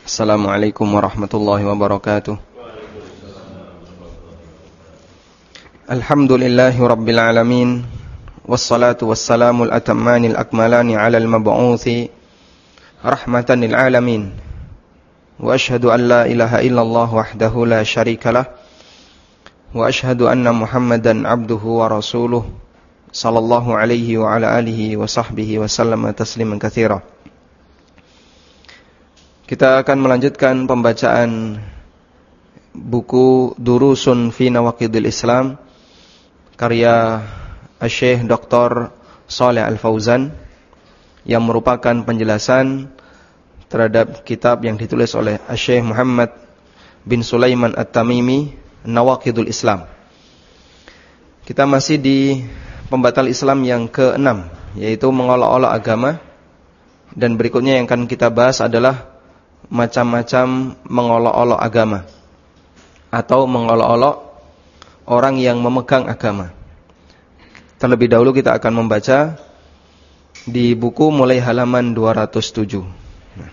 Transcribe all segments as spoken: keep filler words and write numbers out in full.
Assalamualaikum warahmatullahi wabarakatuh. Alhamdulillahi rabbil alamin. Wassalatu wassalamul atammanil akmalani ala al-mab'uthi rahmatan lil alamin. Wa ashhadu an la ilaha illallah wahdahu la syarikalah. Wa ashhadu anna Muhammadan abduhu wa rasuluh sallallahu alaihi wa ala alihi wa sahbihi wa sallama tasliman katsira. Kita akan melanjutkan pembacaan buku Durusun fi Nawaqidil Islam karya Syekh Doktor Shalih Al-Fauzan yang merupakan penjelasan terhadap kitab yang ditulis oleh Syekh Muhammad bin Sulaiman At-Tamimi, Nawaqidul Islam. Kita masih di pembatal Islam yang keenam, yaitu mengolok-olok agama, dan berikutnya yang akan kita bahas adalah macam-macam mengolok-olok agama atau mengolok-olok orang yang memegang agama. Terlebih dahulu kita akan membaca di buku mulai halaman dua ratus tujuh. Nah.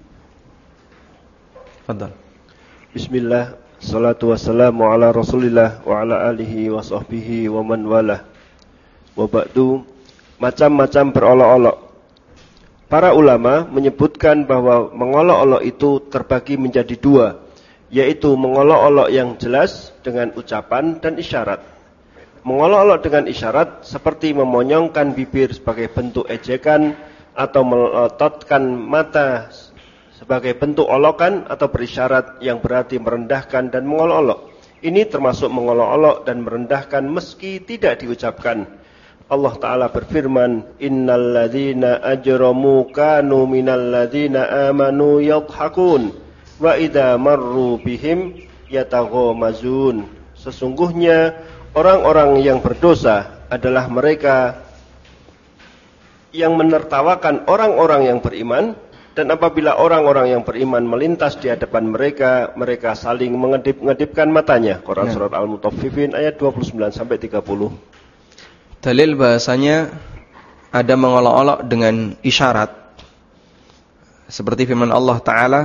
Fadhal. Bismillah, salatu wassalamu ala Rasulillah wa ala alihi wa sahbihi wa man walah. Wa ba'du, macam-macam berolok-olok. Para ulama menyebutkan bahwa mengolok-olok itu terbagi menjadi dua, yaitu mengolok-olok yang jelas dengan ucapan dan isyarat. Mengolok-olok dengan isyarat seperti memonyongkan bibir sebagai bentuk ejekan atau melototkan mata sebagai bentuk olokan atau berisyarat yang berarti merendahkan dan mengolok-olok. Ini termasuk mengolok-olok dan merendahkan meski tidak diucapkan. Allah Ta'ala berfirman, Innal ladhina ajramu kanu minal ladhina amanu yadhakun wa idha marru bihim yataghamazun. Sesungguhnya orang-orang yang berdosa adalah mereka yang menertawakan orang-orang yang beriman, dan apabila orang-orang yang beriman melintas di hadapan mereka, mereka saling mengedip-ngedipkan matanya. Quran Surat Al-Mutaffifin ayat dua puluh sembilan sampai tiga puluh. Dalil bahasanya ada mengolok-olok dengan isyarat, seperti firman Allah Ta'ala,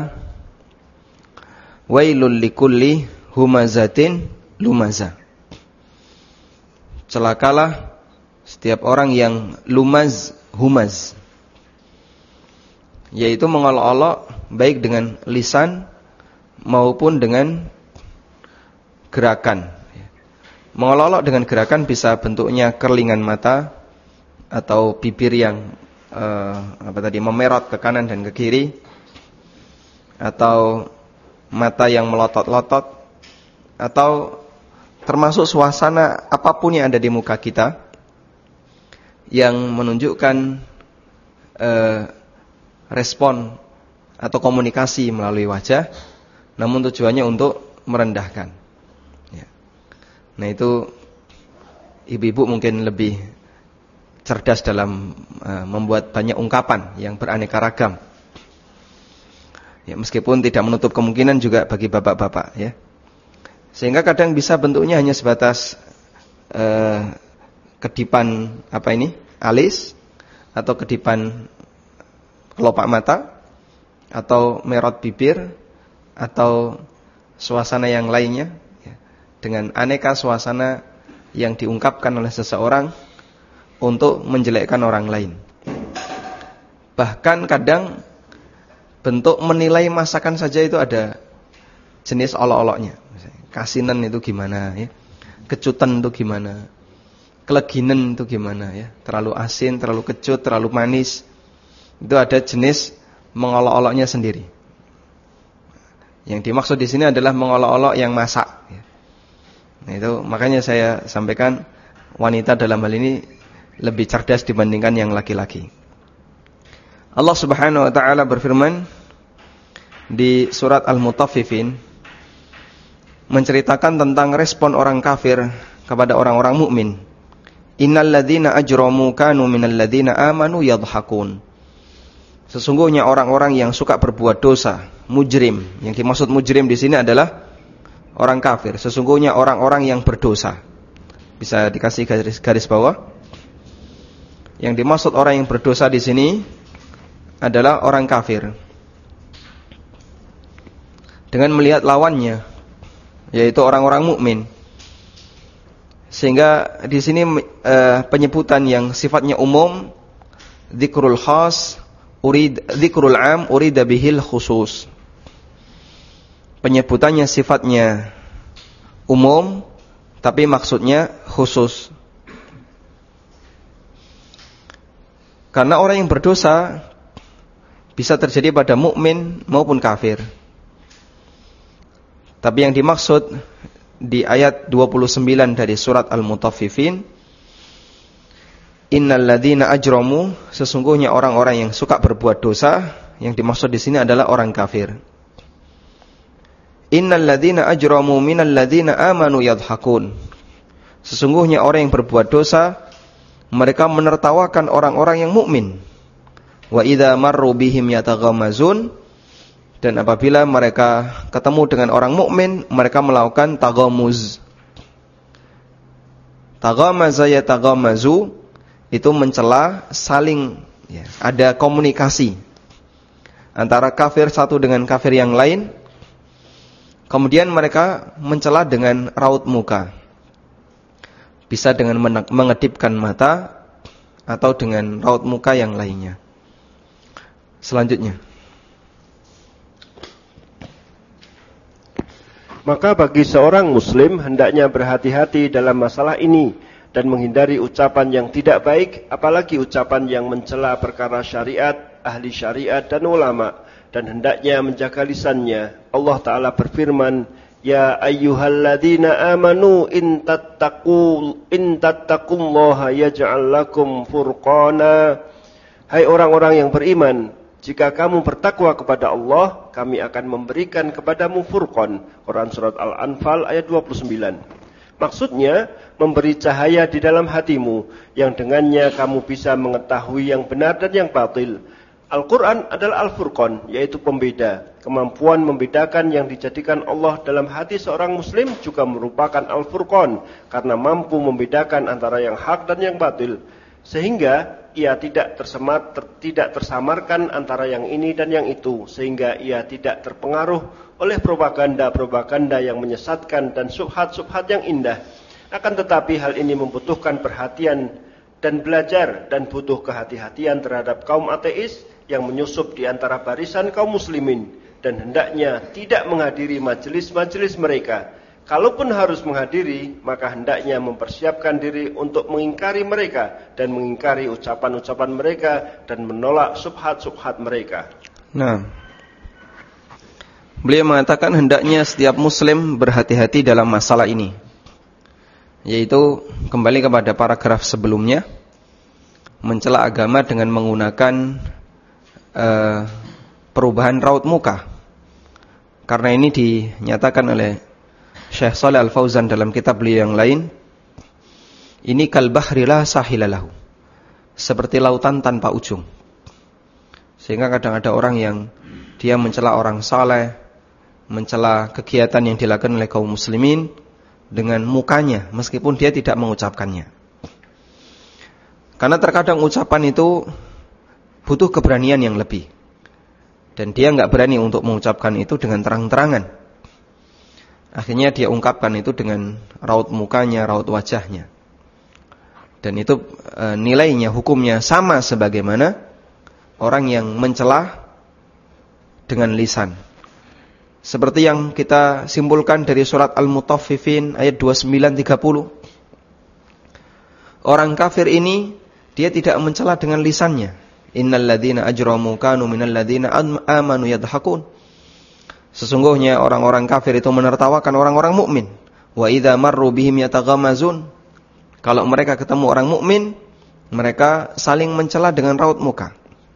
Wailul likulli humazatin lumaza. Celakalah setiap orang yang lumaz, humaz, yaitu mengolok-olok baik dengan lisan maupun dengan gerakan. Mengolok-olok dengan gerakan bisa bentuknya kerlingan mata atau bibir yang eh, apa tadi memerot ke kanan dan ke kiri, atau mata yang melotot-lotot, atau termasuk suasana apapun yang ada di muka kita yang menunjukkan eh, respon atau komunikasi melalui wajah, namun tujuannya untuk merendahkan. Nah, itu ibu-ibu mungkin lebih cerdas dalam uh, membuat banyak ungkapan yang beraneka ragam. Ya, meskipun tidak menutup kemungkinan juga bagi bapak-bapak, ya. Sehingga kadang bisa bentuknya hanya sebatas uh, kedipan apa ini? Alis, atau kedipan kelopak mata, atau merot bibir, atau suasana yang lainnya. Dengan aneka suasana yang diungkapkan oleh seseorang untuk menjelekkan orang lain. Bahkan kadang bentuk menilai masakan saja itu ada jenis olok-oloknya. Kasinan itu gimana, ya? Kecutan itu gimana, keleginan itu gimana, ya? Terlalu asin, terlalu kecut, terlalu manis. Itu ada jenis mengolok-oloknya sendiri. Yang dimaksud di sini adalah mengolok-olok yang masak, ya. Nah, itu makanya saya sampaikan wanita dalam hal ini lebih cerdas dibandingkan yang laki-laki. Allah Subhanahu wa taala berfirman di surat Al-Mutaffifin menceritakan tentang respon orang kafir kepada orang-orang mukmin. Innal ladzina ajramu kanu minal ladzina amanu yadhakun. Sesungguhnya orang-orang yang suka berbuat dosa, mujrim. Yang dimaksud mujrim di sini adalah orang kafir. Sesungguhnya orang-orang yang berdosa. Bisa dikasih garis, garis bawah. Yang dimaksud orang yang berdosa di sini adalah orang kafir. dengan melihat lawannya, yaitu orang-orang mukmin. Sehingga di sini uh, penyebutan yang sifatnya umum, dzikrul khas urid dzikrul am urida bihil khusus. Penyebutannya sifatnya umum tapi maksudnya khusus. Karena orang yang berdosa bisa terjadi pada mukmin maupun kafir. Tapi yang dimaksud di ayat dua puluh sembilan dari surat Al-Mutaffifin, innal ladzina ajramu, sesungguhnya orang-orang yang suka berbuat dosa, yang dimaksud di sini adalah orang kafir. Innal ladzina ajramu minal ladzina amanu yadhakun, sesungguhnya orang yang berbuat dosa mereka menertawakan orang-orang yang mukmin. Wa idza marru bihim yataghamazun, dan apabila mereka ketemu dengan orang mukmin, mereka melakukan taghamuz. Taghamaza yataghamazu, itu mencela, saling ya, ada komunikasi antara kafir satu dengan kafir yang lain. Kemudian mereka mencela dengan raut muka. Bisa dengan mengedipkan mata atau dengan raut muka yang lainnya. Selanjutnya, maka bagi seorang muslim hendaknya berhati-hati dalam masalah ini dan menghindari ucapan yang tidak baik, apalagi ucapan yang mencela perkara syariat, ahli syariat dan ulama, dan hendaknya menjaga lisannya. Allah Ta'ala berfirman, ya ayyuhalladzina amanu in tattaqu in tattaqullaha yaj'al lakum furqana. Hai orang-orang yang beriman, jika kamu bertakwa kepada Allah, kami akan memberikan kepadamu furqan. Quran surat Al-Anfal ayat dua puluh sembilan. Maksudnya, memberi cahaya di dalam hatimu, yang dengannya kamu bisa mengetahui yang benar dan yang batil. Al-Quran adalah Al-Furqan, yaitu pembeda. Kemampuan membedakan yang dijadikan Allah dalam hati seorang muslim juga merupakan Al-Furqan, karena mampu membedakan antara yang hak dan yang batil. Sehingga ia tidak tersemar, ter, tidak tersamarkan antara yang ini dan yang itu, sehingga ia tidak terpengaruh oleh propaganda-propaganda yang menyesatkan dan subhat-subhat yang indah. Akan tetapi hal ini membutuhkan perhatian dan belajar, dan butuh kehati-hatian terhadap kaum ateis yang menyusup di antara barisan kaum muslimin, dan hendaknya tidak menghadiri majelis-majelis mereka. Kalaupun harus menghadiri, maka hendaknya mempersiapkan diri untuk mengingkari mereka dan mengingkari ucapan-ucapan mereka dan menolak subhat-subhat mereka. Nah, beliau mengatakan hendaknya setiap muslim berhati-hati dalam masalah ini, yaitu kembali kepada paragraf sebelumnya, mencela agama dengan menggunakan uh, perubahan raut muka. Karena ini dinyatakan oleh Syekh Shalih Al-Fauzan dalam kitab beliau yang lain, ini kal bahri la sahila lahu, seperti lautan tanpa ujung. Sehingga kadang ada orang yang dia mencela orang saleh, mencela kegiatan yang dilakukan oleh kaum muslimin dengan mukanya, meskipun dia tidak mengucapkannya. Karena terkadang ucapan itu butuh keberanian yang lebih, dan dia enggak berani untuk mengucapkan itu dengan terang-terangan. Akhirnya dia ungkapkan itu dengan raut mukanya, raut wajahnya. Dan itu e, nilainya, hukumnya sama sebagaimana orang yang mencela dengan lisan. Seperti yang kita simpulkan dari surat Al-Mutaffifin ayat dua puluh sembilan tiga puluh. Orang kafir ini dia tidak mencela dengan lisannya. Innal ladzina ajramu kanu minal ladzina amanu yadhakun. Sesungguhnya orang-orang kafir itu menertawakan orang-orang mukmin. Wa idza marru bihim yataghamazun. Kalau mereka ketemu orang mukmin, mereka saling mencela dengan raut muka.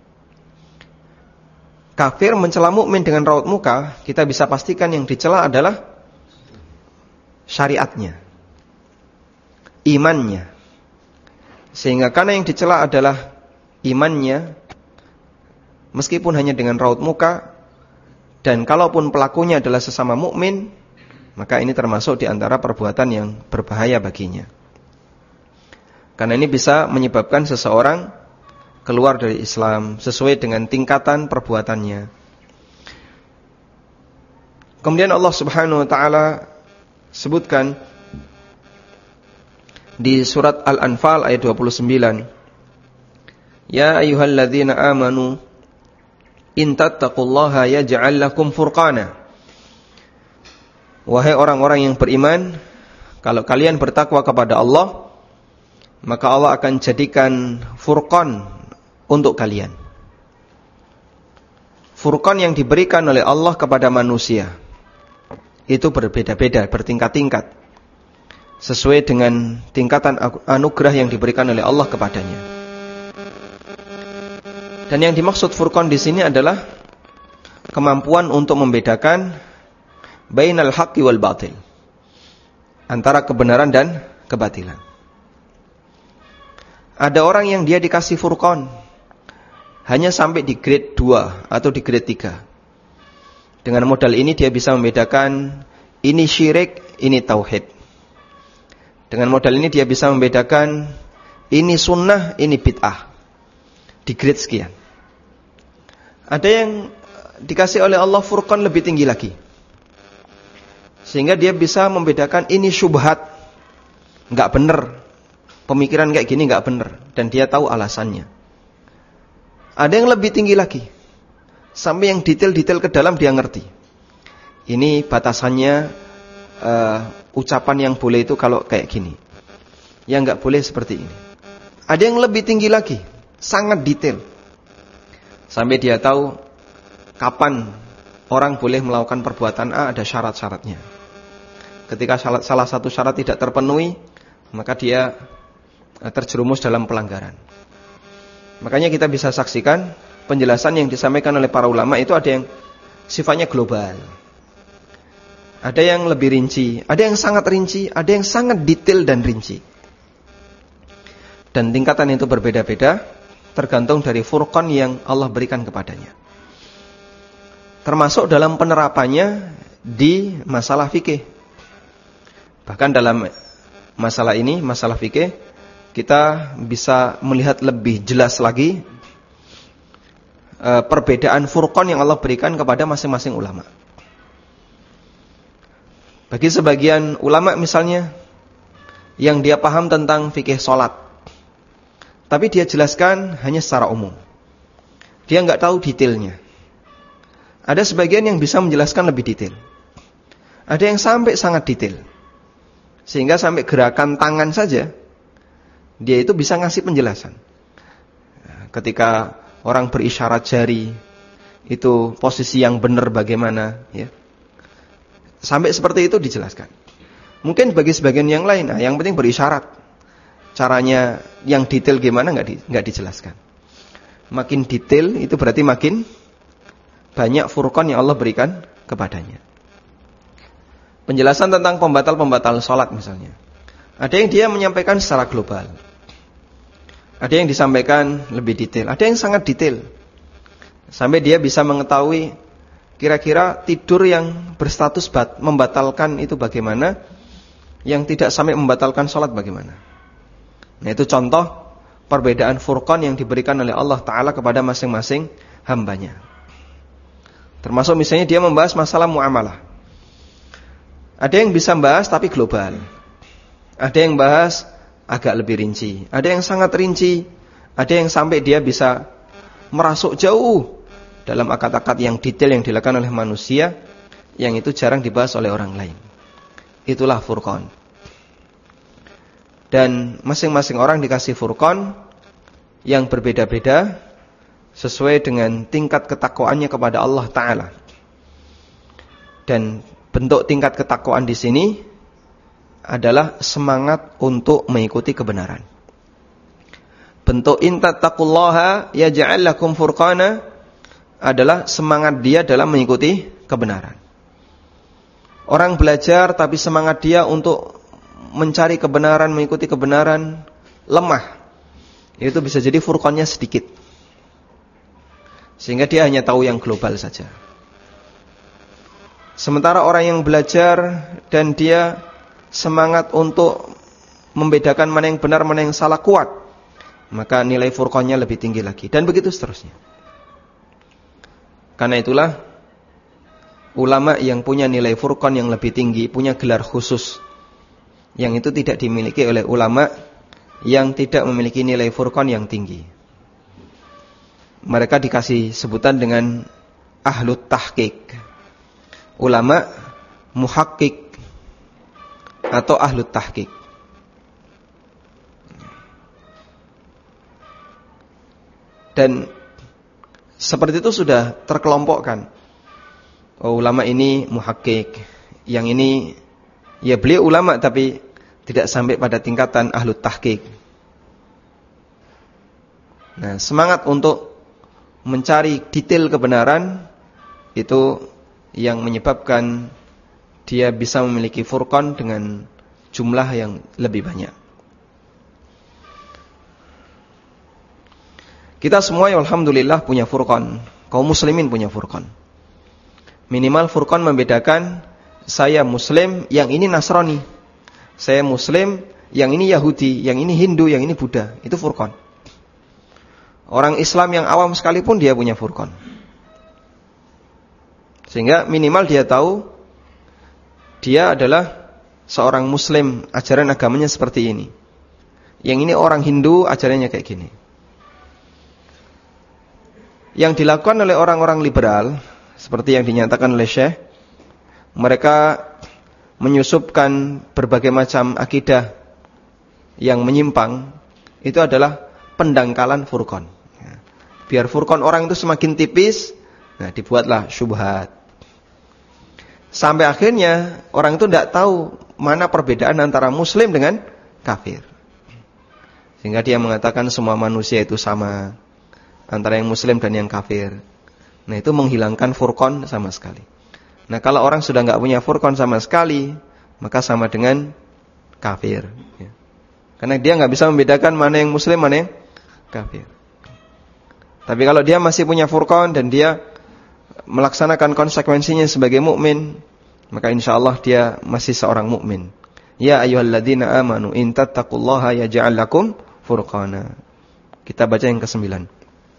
Kafir mencela mukmin dengan raut muka, kita bisa pastikan yang dicela adalah syariatnya, imannya. Sehingga karena yang dicela adalah imannya, meskipun hanya dengan raut muka, dan kalaupun pelakunya adalah sesama mukmin, maka ini termasuk di antara perbuatan yang berbahaya baginya. Karena ini bisa menyebabkan seseorang keluar dari Islam sesuai dengan tingkatan perbuatannya. Kemudian Allah Subhanahu wa taala sebutkan di surat Al-Anfal ayat dua puluh sembilan, ya ayyuhalladzina amanu in tattaqullaha yaj'al lakum furqana. Wahai orang-orang yang beriman, kalau kalian bertakwa kepada Allah, maka Allah akan jadikan furqan untuk kalian. Furqan yang diberikan oleh Allah kepada manusia itu berbeda-beda, bertingkat-tingkat, sesuai dengan tingkatan anugerah yang diberikan oleh Allah kepadanya. Dan yang dimaksud furqan di sini adalah kemampuan untuk membedakan bainal haqqi wal batil, antara kebenaran dan kebatilan. Ada orang yang dia dikasih furqan hanya sampai di grade dua atau di grade tiga. Dengan modal ini dia bisa membedakan ini syirik, ini tauhid. Dengan modal ini dia bisa membedakan ini sunnah, ini bid'ah. Di grade sekian. Ada yang dikasih oleh Allah furqan lebih tinggi lagi, sehingga dia bisa membedakan ini syubhat, nggak benar, pemikiran kayak gini nggak benar, dan dia tahu alasannya. Ada yang lebih tinggi lagi, sampai yang detail-detail ke dalam dia ngerti. Ini batasannya uh, ucapan yang boleh itu kalau kayak gini, yang nggak boleh seperti ini. Ada yang lebih tinggi lagi, sangat detail, sampai dia tahu kapan orang boleh melakukan perbuatan A, ada syarat-syaratnya. Ketika salah satu syarat tidak terpenuhi, maka dia terjerumus dalam pelanggaran. Makanya kita bisa saksikan penjelasan yang disampaikan oleh para ulama itu ada yang sifatnya global, ada yang lebih rinci, ada yang sangat rinci, ada yang sangat detail dan rinci. Dan tingkatan itu berbeda-beda tergantung dari furqan yang Allah berikan kepadanya. Termasuk dalam penerapannya di masalah fikih. Bahkan dalam masalah ini, masalah fikih, kita bisa melihat lebih jelas lagi e, perbedaan furqan yang Allah berikan kepada masing-masing ulama. Bagi sebagian ulama misalnya, yang dia paham tentang fikih sholat, tapi dia jelaskan hanya secara umum, dia nggak tahu detailnya. Ada sebagian yang bisa menjelaskan lebih detail, ada yang sampai sangat detail, sehingga sampai gerakan tangan saja dia itu bisa ngasih penjelasan. Ketika orang berisyarat jari, itu posisi yang benar bagaimana, ya. Sampai seperti itu dijelaskan. Mungkin bagi sebagian yang lain, nah, yang penting berisyarat. Caranya yang detail gimana nggak di, nggak dijelaskan. Makin detail itu berarti makin banyak furqan yang Allah berikan kepadanya. Penjelasan tentang pembatal-pembatal sholat misalnya, ada yang dia menyampaikan secara global, ada yang disampaikan lebih detail, ada yang sangat detail, sampai dia bisa mengetahui kira-kira tidur yang berstatus bat, membatalkan itu bagaimana, yang tidak sampai membatalkan sholat bagaimana. Nah, itu contoh perbedaan furqan yang diberikan oleh Allah Ta'ala kepada masing-masing hambanya. Termasuk misalnya dia membahas masalah muamalah. Ada yang bisa membahas tapi global, ada yang bahas agak lebih rinci, ada yang sangat rinci, ada yang sampai dia bisa merasuk jauh dalam akad-akad yang detail yang dilakukan oleh manusia, yang itu jarang dibahas oleh orang lain. Itulah furqan. Dan masing-masing orang dikasih furqan yang berbeda-beda sesuai dengan tingkat ketakwaannya kepada Allah Ta'ala. Dan bentuk tingkat ketakwaan di sini adalah semangat untuk mengikuti kebenaran. Bentuk intattaqullaha yaj'al lakum furqana adalah semangat dia dalam mengikuti kebenaran. Orang belajar tapi semangat dia untuk mencari kebenaran, mengikuti kebenaran lemah, itu bisa jadi furqannya sedikit, sehingga dia hanya tahu yang global saja. Sementara orang yang belajar dan dia semangat untuk membedakan mana yang benar, mana yang salah kuat, maka nilai furqannya lebih tinggi lagi, dan begitu seterusnya. Karena itulah ulama yang punya nilai furqan yang lebih tinggi, punya gelar khusus, yang itu tidak dimiliki oleh ulama yang tidak memiliki nilai furqan yang tinggi. Mereka dikasih sebutan dengan ahlut tahqiq, ulama muhaqqiq atau ahlut tahqiq. Dan seperti itu sudah terkelompokkan. Oh, ulama ini muhaqqiq, yang ini ya beliau ulama tapi tidak sampai pada tingkatan ahlut tahqiq. Nah, semangat untuk mencari detail kebenaran itu yang menyebabkan dia bisa memiliki furqan dengan jumlah yang lebih banyak. Kita semua ya alhamdulillah punya furqan. Kaum muslimin punya furqan. Minimal furqan membedakan saya muslim, yang ini Nasrani. Saya muslim, yang ini Yahudi, yang ini Hindu, yang ini Buddha. Itu furqan. Orang Islam yang awam sekalipun dia punya furqan. Sehingga minimal dia tahu dia adalah seorang muslim, ajaran agamanya seperti ini. Yang ini orang Hindu, ajarannya kayak gini. Yang dilakukan oleh orang-orang liberal, seperti yang dinyatakan oleh Syekh, mereka menyusupkan berbagai macam akidah yang menyimpang, itu adalah pendangkalan furqan. Biar furqan orang itu semakin tipis, nah dibuatlah syubhat. Sampai akhirnya orang itu tidak tahu mana perbedaan antara muslim dengan kafir. Sehingga dia mengatakan semua manusia itu sama, antara yang muslim dan yang kafir. Nah, itu menghilangkan furqan sama sekali. Nah, kalau orang sudah enggak punya furqan sama sekali, maka sama dengan kafir, ya. Karena dia enggak bisa membedakan mana yang muslim, mana yang kafir. Tapi kalau dia masih punya furqan dan dia melaksanakan konsekuensinya sebagai mukmin, maka insyaallah dia masih seorang mukmin. Ya ayyuhalladzina amanu in tattaqullaha yaj'al lakum furqana. Kita baca yang kesembilan.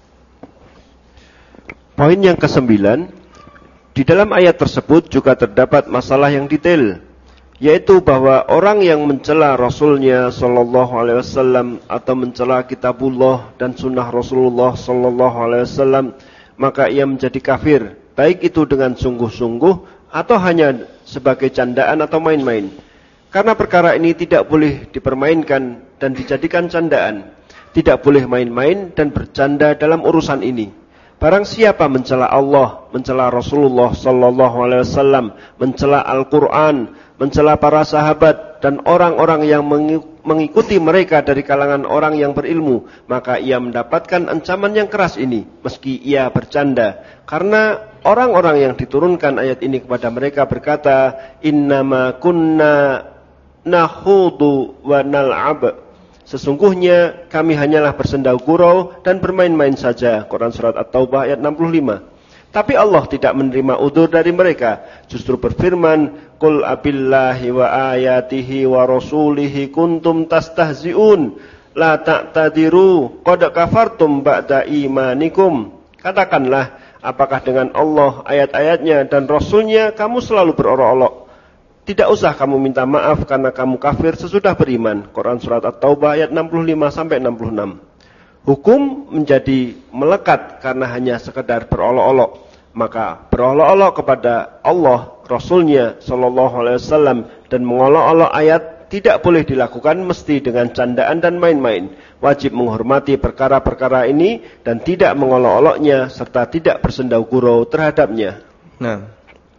Poin yang kesembilan, di dalam ayat tersebut juga terdapat masalah yang detail, yaitu bahwa orang yang mencela Rasulnya Sallallahu Alaihi Wasallam atau mencela Kitabullah dan Sunnah Rasulullah Sallallahu Alaihi Wasallam, maka ia menjadi kafir, baik itu dengan sungguh-sungguh atau hanya sebagai candaan atau main-main. Karena perkara ini tidak boleh dipermainkan dan dijadikan candaan, tidak boleh main-main dan bercanda dalam urusan ini. Barang siapa mencela Allah, mencela Rasulullah sallallahu alaihi wasallam, mencela Al-Qur'an, mencela para sahabat dan orang-orang yang mengikuti mereka dari kalangan orang yang berilmu, maka ia mendapatkan ancaman yang keras ini meski ia bercanda. Karena orang-orang yang diturunkan ayat ini kepada mereka berkata, "Innama kunna nakhudu wa nal'ab." Sesungguhnya kami hanyalah bersenda gurau dan bermain-main saja. Quran Surat At-Taubah ayat enam puluh lima. Tapi Allah tidak menerima udzur dari mereka. Justru berfirman, Qul abillahi wa ayatihi wa rasulihi kuntum tastahzi'un. La ta'tadiru qad kafartum ba'da imanikum. Katakanlah, apakah dengan Allah, ayat-ayatnya dan Rasulnya kamu selalu berolok-olok? Tidak usah kamu minta maaf karena kamu kafir sesudah beriman. Quran Surat At-Taubah ayat enam puluh lima sampai enam puluh enam. Hukum menjadi melekat karena hanya sekedar berolok-olok. Maka berolok-olok kepada Allah, Rasulnya Sallallahu Alaihi Wasallam dan mengolok-olok ayat tidak boleh dilakukan mesti dengan candaan dan main-main. Wajib menghormati perkara-perkara ini dan tidak mengolok-oloknya serta tidak bersendau gurau terhadapnya. Nah,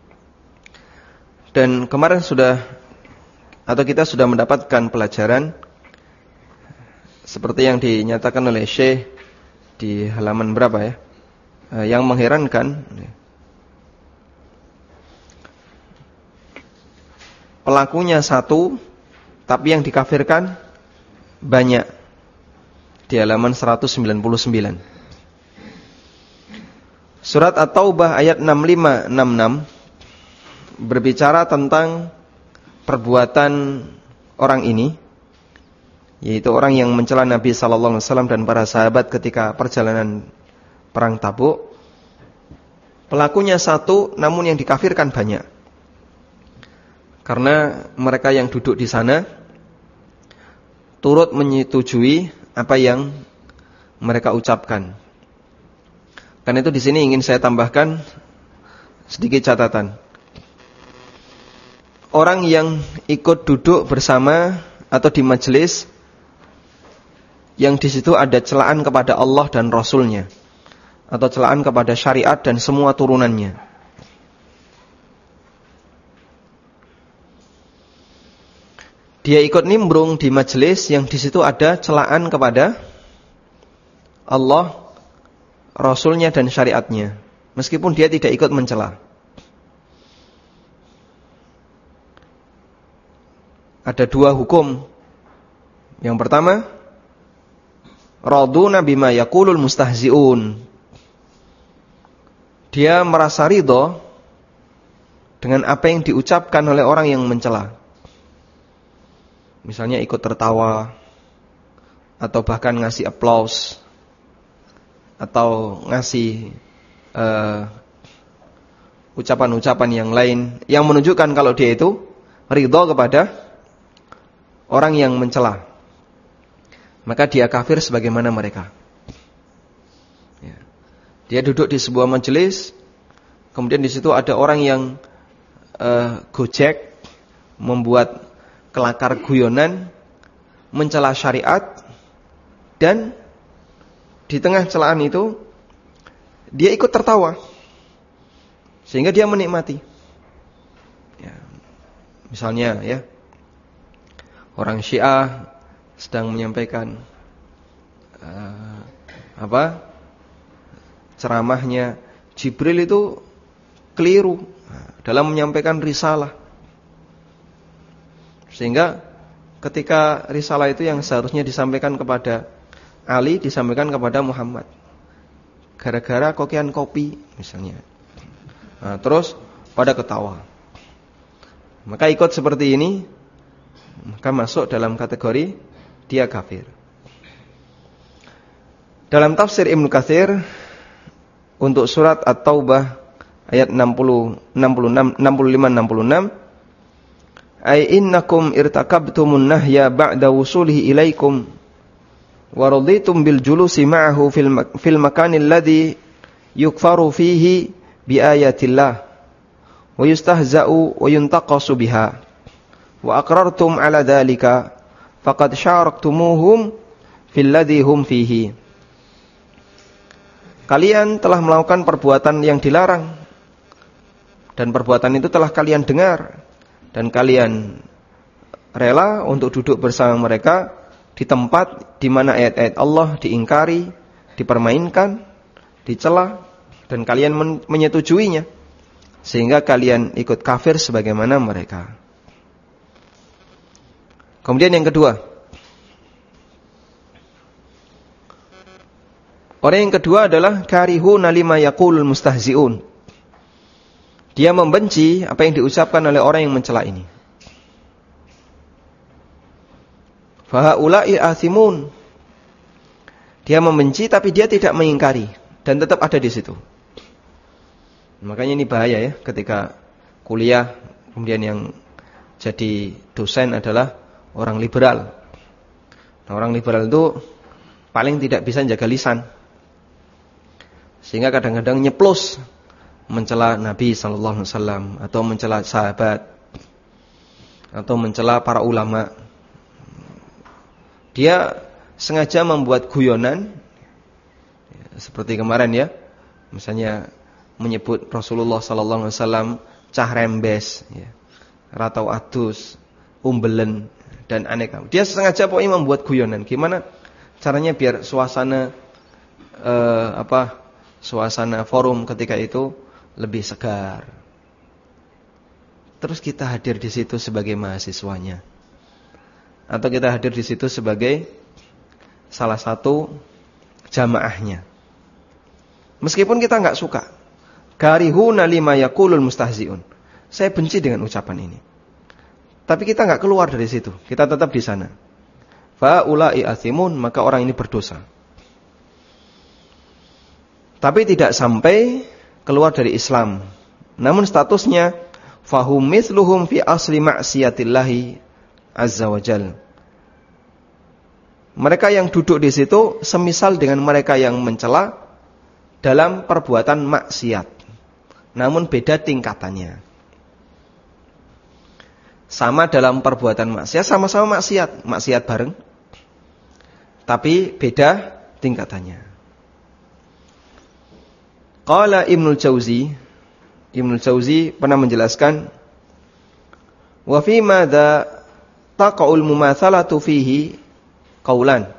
dan kemarin sudah atau kita sudah mendapatkan pelajaran seperti yang dinyatakan oleh Syekh di halaman berapa ya? Yang mengherankan, pelakunya satu tapi yang dikafirkan banyak. Di halaman seratus sembilan puluh sembilan. Surat At-Taubah ayat enam puluh lima enam puluh enam berbicara tentang perbuatan orang ini, yaitu orang yang mencela Nabi sallallahu alaihi wasallam dan para sahabat ketika perjalanan perang Tabuk. Pelakunya satu, namun yang dikafirkan banyak. Karena mereka yang duduk di sana turut menyetujui apa yang mereka ucapkan. Karena itu di sini ingin saya tambahkan sedikit catatan. Orang yang ikut duduk bersama atau di majelis yang di situ ada celaan kepada Allah dan Rasul-Nya, atau celaan kepada syariat dan semua turunannya, dia ikut nimbrung di majelis yang di situ ada celaan kepada Allah, Rasul-Nya dan syariatnya, meskipun dia tidak ikut mencela. Ada dua hukum. Yang pertama, raduna bima yaqulul mustahzi'un. Dia merasa ridho dengan apa yang diucapkan oleh orang yang mencela. Misalnya ikut tertawa, atau bahkan ngasih aplaus, atau ngasih uh, ucapan-ucapan yang lain yang menunjukkan kalau dia itu ridho kepada orang yang mencela, maka dia kafir sebagaimana mereka. Ya. Dia duduk di sebuah majelis, kemudian di situ ada orang yang uh, gojek, membuat kelakar guyonan, mencela syariat, dan di tengah celaan itu dia ikut tertawa, sehingga dia menikmati. Ya. Misalnya, ya. Orang Syiah sedang menyampaikan uh, apa ceramahnya, Jibril itu keliru dalam menyampaikan risalah, sehingga ketika risalah itu yang seharusnya disampaikan kepada Ali disampaikan kepada Muhammad, gara-gara kokian kopi misalnya. Nah, terus pada ketawa, maka ikut seperti ini, maka masuk dalam kategori dia kafir. Dalam tafsir Ibnu Katsir untuk surat At-Taubah ayat enam puluh, enam puluh enam, enam puluh lima enam puluh enam, ay innakum irtakabtumun nahya ba'da wusulihi ilaikum wa raditum bil julusi ma'ahu fil fil makanil ladzi yukfaru fihi bi ayatillah wa yustahza'u wa yuntaqasu biha wa aqrartum ala dzalika faqad syaraktumuhum fil ladzi hum fihi. Kalian telah melakukan perbuatan yang dilarang, dan perbuatan itu telah kalian dengar, dan kalian rela untuk duduk bersama mereka di tempat di mana ayat-ayat Allah diingkari, dipermainkan, dicela, dan kalian menyetujuinya, sehingga kalian ikut kafir sebagaimana mereka. Kemudian yang kedua, orang yang kedua adalah karihuna lima yaqulul mustahzi'un. Dia membenci apa yang diucapkan oleh orang yang mencela ini. Fahaula'i athimun. Dia membenci tapi dia tidak mengingkari dan tetap ada di situ. Makanya ini bahaya ya, ketika kuliah kemudian yang jadi dosen adalah orang liberal. Nah, orang liberal itu paling tidak bisa jaga lisan, sehingga kadang-kadang nyeplos mencela Nabi sallallahu alaihi wasallam, atau mencela sahabat, atau mencela para ulama. Dia sengaja membuat guyonan, seperti kemarin ya, misalnya menyebut Rasulullah sallallahu alaihi wasallam cah rembes, ya, ratau adus, umbelen, dan aneka. Dia sengaja pokoknya membuat guyonan. Gimana caranya biar suasana eh, apa suasana forum ketika itu lebih segar. Terus kita hadir di situ sebagai mahasiswanya, atau kita hadir di situ sebagai salah satu jamaahnya. Meskipun kita nggak suka, karihuna lima yaqulul mustahzi'un. Saya benci dengan ucapan ini. Tapi kita nggak keluar dari situ, kita tetap di sana. Faula'i athimun, maka orang ini berdosa. Tapi tidak sampai keluar dari Islam. Namun statusnya fahum mithluhum fi asli ma'siyatillahi azza wa jal. Mereka yang duduk di situ semisal dengan mereka yang mencela dalam perbuatan maksiat. Namun beda tingkatannya. Sama dalam perbuatan maksiat, sama-sama maksiat, maksiat bareng. Tapi beda tingkatannya. Qala Ibnul Jauzi, Ibnul Jauzi pernah menjelaskan, wa fi madza taqa'ul mumatsalatu fihi qaulan.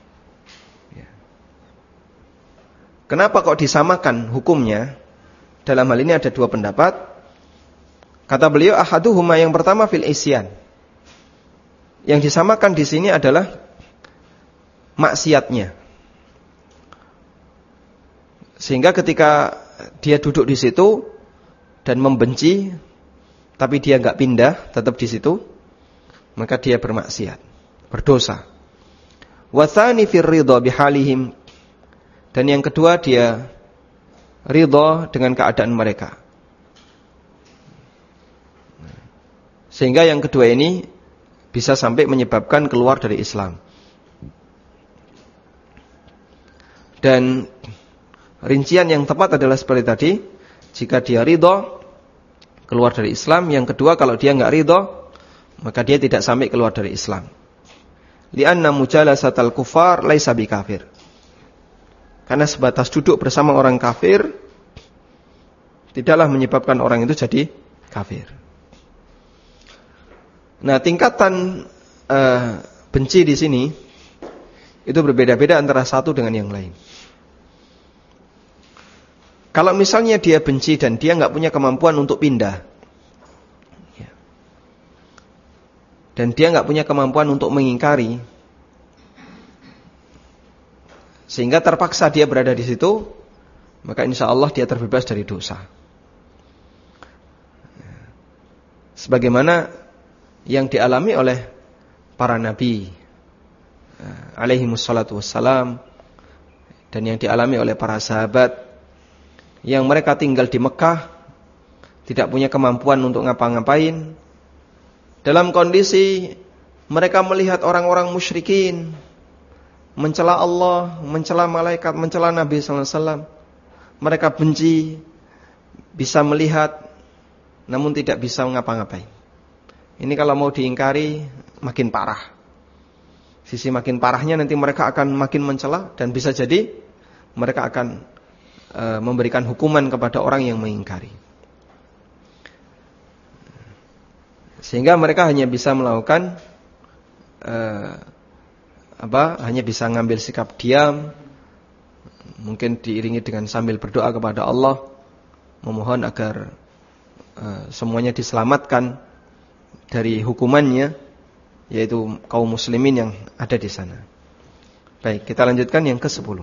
Kenapa kok disamakan hukumnya? Dalam hal ini ada dua pendapat. Kata beliau, ahaduhuma, yang pertama fil isyan. Yang disamakan di sini adalah maksiatnya. Sehingga ketika dia duduk di situ dan membenci, tapi dia enggak pindah, tetap di situ, maka dia bermaksiat, berdosa. Wa tsani fir ridha bihalihim, dan yang kedua dia ridha dengan keadaan mereka. Sehingga yang kedua ini bisa sampai menyebabkan keluar dari Islam. Dan rincian yang tepat adalah seperti tadi, jika dia ridha keluar dari Islam. Yang kedua, kalau dia enggak ridha, maka dia tidak sampai keluar dari Islam. Li'anna mujalasatal kufar laisa bikafir. Karena sebatas duduk bersama orang kafir tidaklah menyebabkan orang itu jadi kafir. Nah, tingkatan uh, benci di sini itu berbeda-beda antara satu dengan yang lain. Kalau misalnya dia benci dan dia nggak punya kemampuan untuk pindah, ya, dan dia nggak punya kemampuan untuk mengingkari, sehingga terpaksa dia berada di situ, maka insya Allah dia terbebas dari dosa. Sebagaimana yang dialami oleh para nabi alaihi wassalatu wassalam, dan yang dialami oleh para sahabat yang mereka tinggal di Mekah, tidak punya kemampuan untuk ngapa-ngapain, dalam kondisi mereka melihat orang-orang musyrikin mencela Allah, mencela malaikat, mencela Nabi sallallahu alaihi wasallam. Mereka benci, bisa melihat, namun tidak bisa ngapa-ngapain. Ini kalau mau diingkari makin parah. Sisi makin parahnya nanti mereka akan makin mencela, dan bisa jadi mereka akan e, memberikan hukuman kepada orang yang mengingkari. Sehingga mereka hanya bisa melakukan e, apa? Hanya bisa ngambil sikap diam, mungkin diiringi dengan sambil berdoa kepada Allah, memohon agar e, semuanya diselamatkan dari hukumannya, yaitu kaum muslimin yang ada di sana. Baik, kita lanjutkan yang kesepuluh.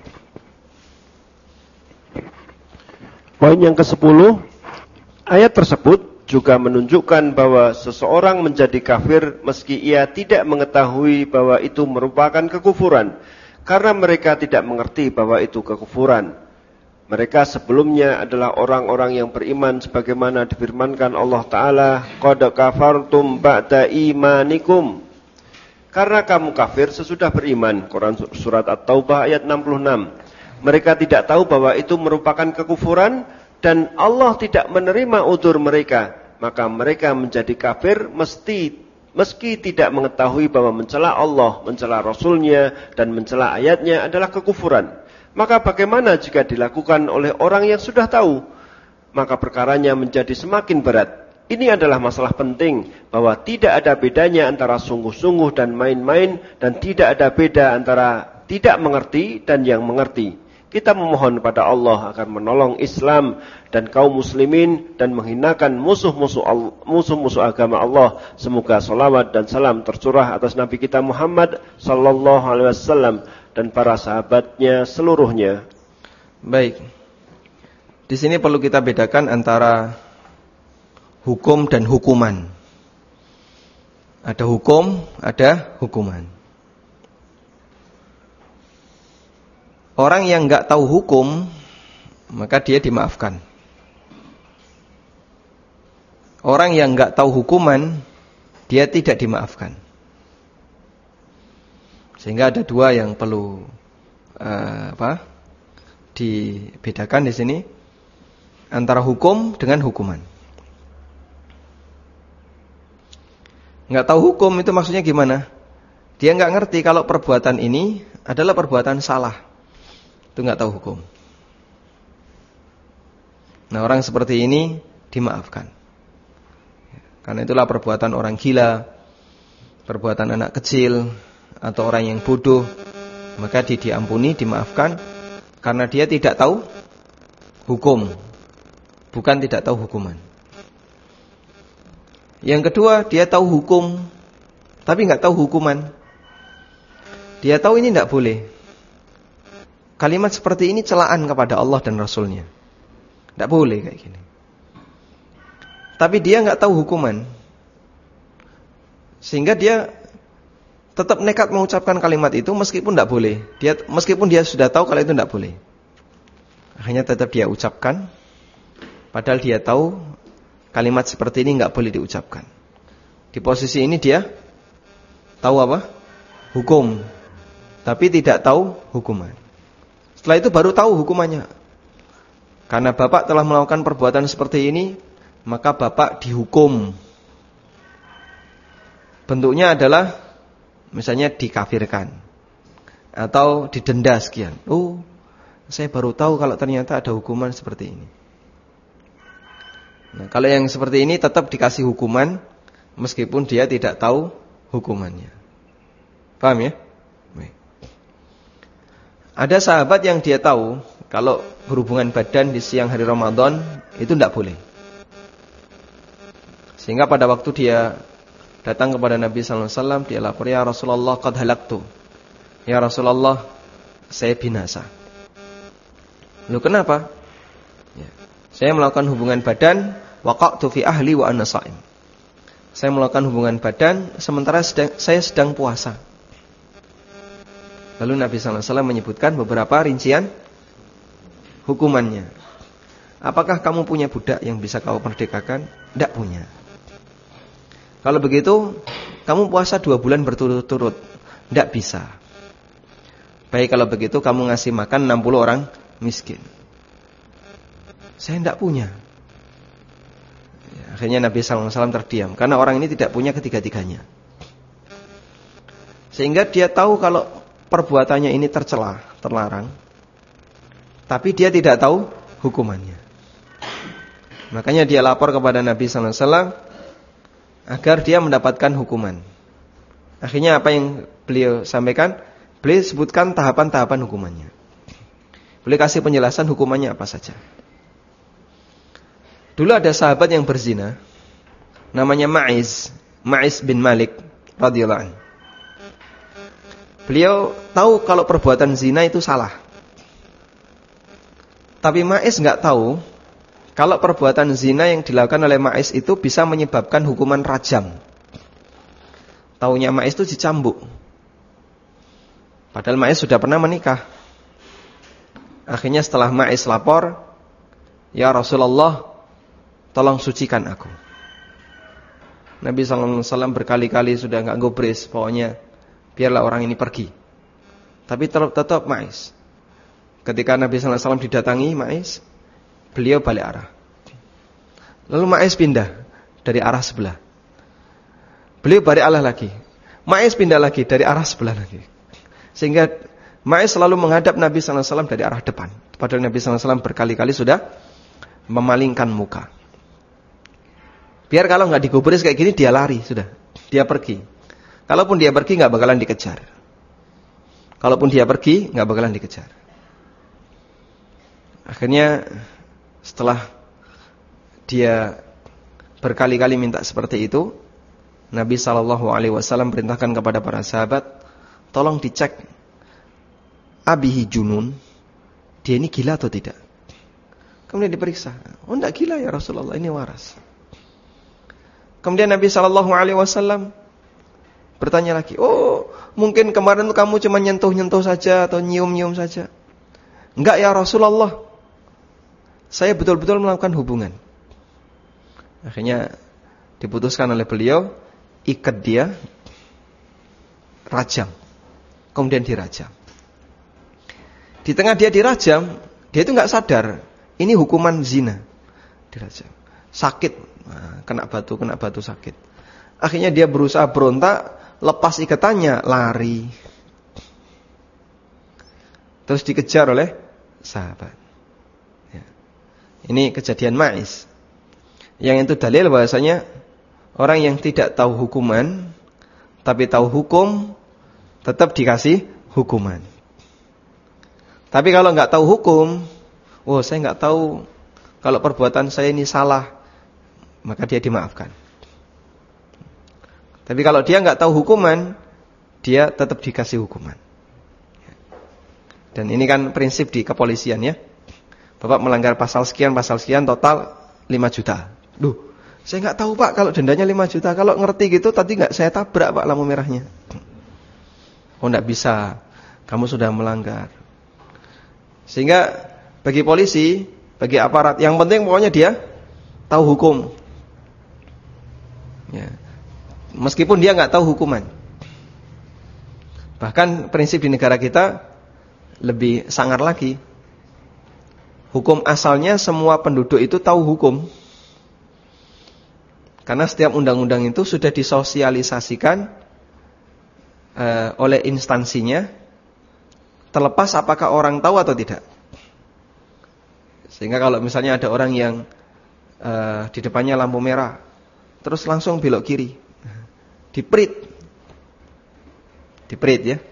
Poin yang kesepuluh, ayat tersebut juga menunjukkan bahwa seseorang menjadi kafir meski ia tidak mengetahui bahwa itu merupakan kekufuran, karena mereka tidak mengerti bahwa itu kekufuran. Mereka sebelumnya adalah orang-orang yang beriman sebagaimana difirmankan Allah Ta'ala, qad kafartum ba'da imanikum. Karena kamu kafir sesudah beriman. Quran surat At-Taubah ayat enam puluh enam. Mereka tidak tahu bahwa itu merupakan kekufuran dan Allah tidak menerima udzur mereka. Maka mereka menjadi kafir mesti, meski tidak mengetahui bahwa mencela Allah, mencela Rasulnya dan mencela ayatnya adalah kekufuran. Maka bagaimana jika dilakukan oleh orang yang sudah tahu? Maka perkaranya menjadi semakin berat. Ini adalah masalah penting, bahwa tidak ada bedanya antara sungguh-sungguh dan main-main, dan tidak ada beda antara tidak mengerti dan yang mengerti. Kita memohon pada Allah agar menolong Islam dan kaum muslimin dan menghinakan musuh-musuh musuh-musuh agama Allah. Semoga salawat dan salam tercurah atas Nabi kita Muhammad sallallahu alaihi wasallam dan para sahabatnya seluruhnya. Baik. Di sini perlu kita bedakan antara hukum dan hukuman. Ada hukum, ada hukuman. Orang yang enggak tahu hukum, maka dia dimaafkan. Orang yang enggak tahu hukuman, dia tidak dimaafkan. Sehingga ada dua yang perlu uh, apa? dibedakan di sini antara hukum dengan hukuman. Enggak tahu hukum itu maksudnya gimana? Dia enggak ngerti kalau perbuatan ini adalah perbuatan salah. Itu enggak tahu hukum. Nah, orang seperti ini dimaafkan. Karena itulah perbuatan orang gila, perbuatan anak kecil, atau orang yang bodoh, maka dia diampuni, dimaafkan, karena dia tidak tahu hukum, bukan tidak tahu hukuman. Yang kedua, dia tahu hukum, tapi nggak tahu hukuman. Dia tahu ini tidak boleh. Kalimat seperti ini celaan kepada Allah dan Rasulnya. Tidak boleh kayak gini. Tapi dia nggak tahu hukuman, sehingga dia tetap nekat mengucapkan kalimat itu meskipun tidak boleh. Dia meskipun dia sudah tahu kalau itu tidak boleh. Akhirnya tetap dia ucapkan, padahal dia tahu kalimat seperti ini nggak boleh diucapkan. Di posisi ini dia tahu apa? Hukum, tapi tidak tahu hukuman. Setelah itu baru tahu hukumannya. Karena bapak telah melakukan perbuatan seperti ini, maka bapak dihukum. Bentuknya adalah misalnya dikafirkan atau didenda sekian. Oh, saya baru tahu kalau ternyata ada hukuman seperti ini. Nah, kalau yang seperti ini tetap dikasih hukuman meskipun dia tidak tahu hukumannya. Paham ya? Baik. Ada sahabat yang dia tahu kalau berhubungan badan di siang hari Ramadan itu tidak boleh. Sehingga pada waktu dia datang kepada Nabi sallallahu alaihi wasallam, dia lapor, "Ya Rasulullah, qad halaktu." Ya Rasulullah, saya binasa. Loh, kenapa? Ya, saya melakukan hubungan badan, waqa'tu fi ahli wa ana sha'im. Saya melakukan hubungan badan sementara sedang, saya sedang puasa. Lalu Nabi sallallahu alaihi wasallam menyebutkan beberapa rincian hukumannya. Apakah kamu punya budak yang bisa kau merdekakan? Tidak punya. Kalau begitu, kamu puasa dua bulan berturut-turut. Tidak bisa. Baik, kalau begitu kamu ngasih makan enam puluh orang miskin. Saya tidak punya. Ya, akhirnya Nabi sallallahu alaihi wasallam terdiam. Karena orang ini tidak punya ketiga-tiganya. Sehingga dia tahu kalau perbuatannya ini tercela, terlarang. Tapi dia tidak tahu hukumannya. Makanya dia lapor kepada Nabi sallallahu alaihi wasallam agar dia mendapatkan hukuman. Akhirnya apa yang beliau sampaikan? Beliau sebutkan tahapan-tahapan hukumannya. Beliau kasih penjelasan hukumannya apa saja. Dulu ada sahabat yang berzina, namanya Ma'iz, Ma'iz bin Malik radhiyallahu anhu. Beliau tahu kalau perbuatan zina itu salah. Tapi Ma'iz enggak tahu kalau perbuatan zina yang dilakukan oleh Ma'iz itu bisa menyebabkan hukuman rajam. Taunya Ma'iz itu dicambuk. Padahal Ma'iz sudah pernah menikah. Akhirnya setelah Ma'iz lapor, "Ya Rasulullah, tolong sucikan aku." Nabi sallallahu alaihi wasallam berkali-kali sudah enggak gubris, pokoknya biarlah orang ini pergi. Tapi tetap, tetap Ma'iz. Ketika Nabi sallallahu alaihi wasallam didatangi Ma'iz, beliau balik arah. Lalu Ma'iz pindah dari arah sebelah. Beliau balik arah lagi. Ma'iz pindah lagi dari arah sebelah lagi. Sehingga Ma'iz selalu menghadap Nabi sallallahu alaihi wasallam dari arah depan. Padahal Nabi sallallahu alaihi wasallam berkali-kali sudah memalingkan muka. Biar kalau nggak digubris kayak gini dia lari sudah. Dia pergi. Kalaupun dia pergi nggak bakalan dikejar. Kalaupun dia pergi nggak bakalan dikejar. Akhirnya setelah dia berkali-kali minta seperti itu, Nabi sallallahu alaihi wasallam perintahkan kepada para sahabat, tolong dicek abihi junun, dia ini gila atau tidak. Kemudian diperiksa, oh tidak gila ya Rasulullah, ini waras. Kemudian Nabi sallallahu alaihi wasallam bertanya lagi, oh mungkin kemarin tuh kamu cuma nyentuh-nyentuh saja atau nyium-nyium saja. Enggak ya Rasulullah, saya betul-betul melakukan hubungan. Akhirnya diputuskan oleh beliau, ikat dia, rajam. Kemudian dirajam. Di tengah dia dirajam, dia itu nggak sadar, ini hukuman zina. Dirajam. Sakit, nah, kena batu, kena batu sakit. Akhirnya dia berusaha berontak, lepas ikatannya, lari. Terus dikejar oleh sahabat. Ya. Ini kejadian Ma'iz. Yang itu dalil bahasanya orang yang tidak tahu hukuman, tapi tahu hukum, tetap dikasih hukuman. Tapi kalau nggak tahu hukum, oh saya nggak tahu kalau perbuatan saya ini salah, maka dia dimaafkan. Tapi kalau dia nggak tahu hukuman, dia tetap dikasih hukuman. Dan ini kan prinsip di kepolisian ya. Bapak melanggar pasal sekian, pasal sekian, total lima juta. Duh, saya nggak tahu Pak kalau dendanya lima juta. Kalau ngerti gitu tadi nggak saya tabrak Pak lampu merahnya. Oh nggak bisa, kamu sudah melanggar. Sehingga bagi polisi, bagi aparat, yang penting pokoknya dia tahu hukum. Ya. Meskipun dia nggak tahu hukuman. Bahkan prinsip di negara kita lebih sangar lagi. Hukum asalnya semua penduduk itu tahu hukum. Karena setiap undang-undang itu sudah disosialisasikan uh, oleh instansinya, terlepas apakah orang tahu atau tidak. Sehingga kalau misalnya ada orang yang uh, di depannya lampu merah, terus langsung belok kiri, diprit, diprit ya,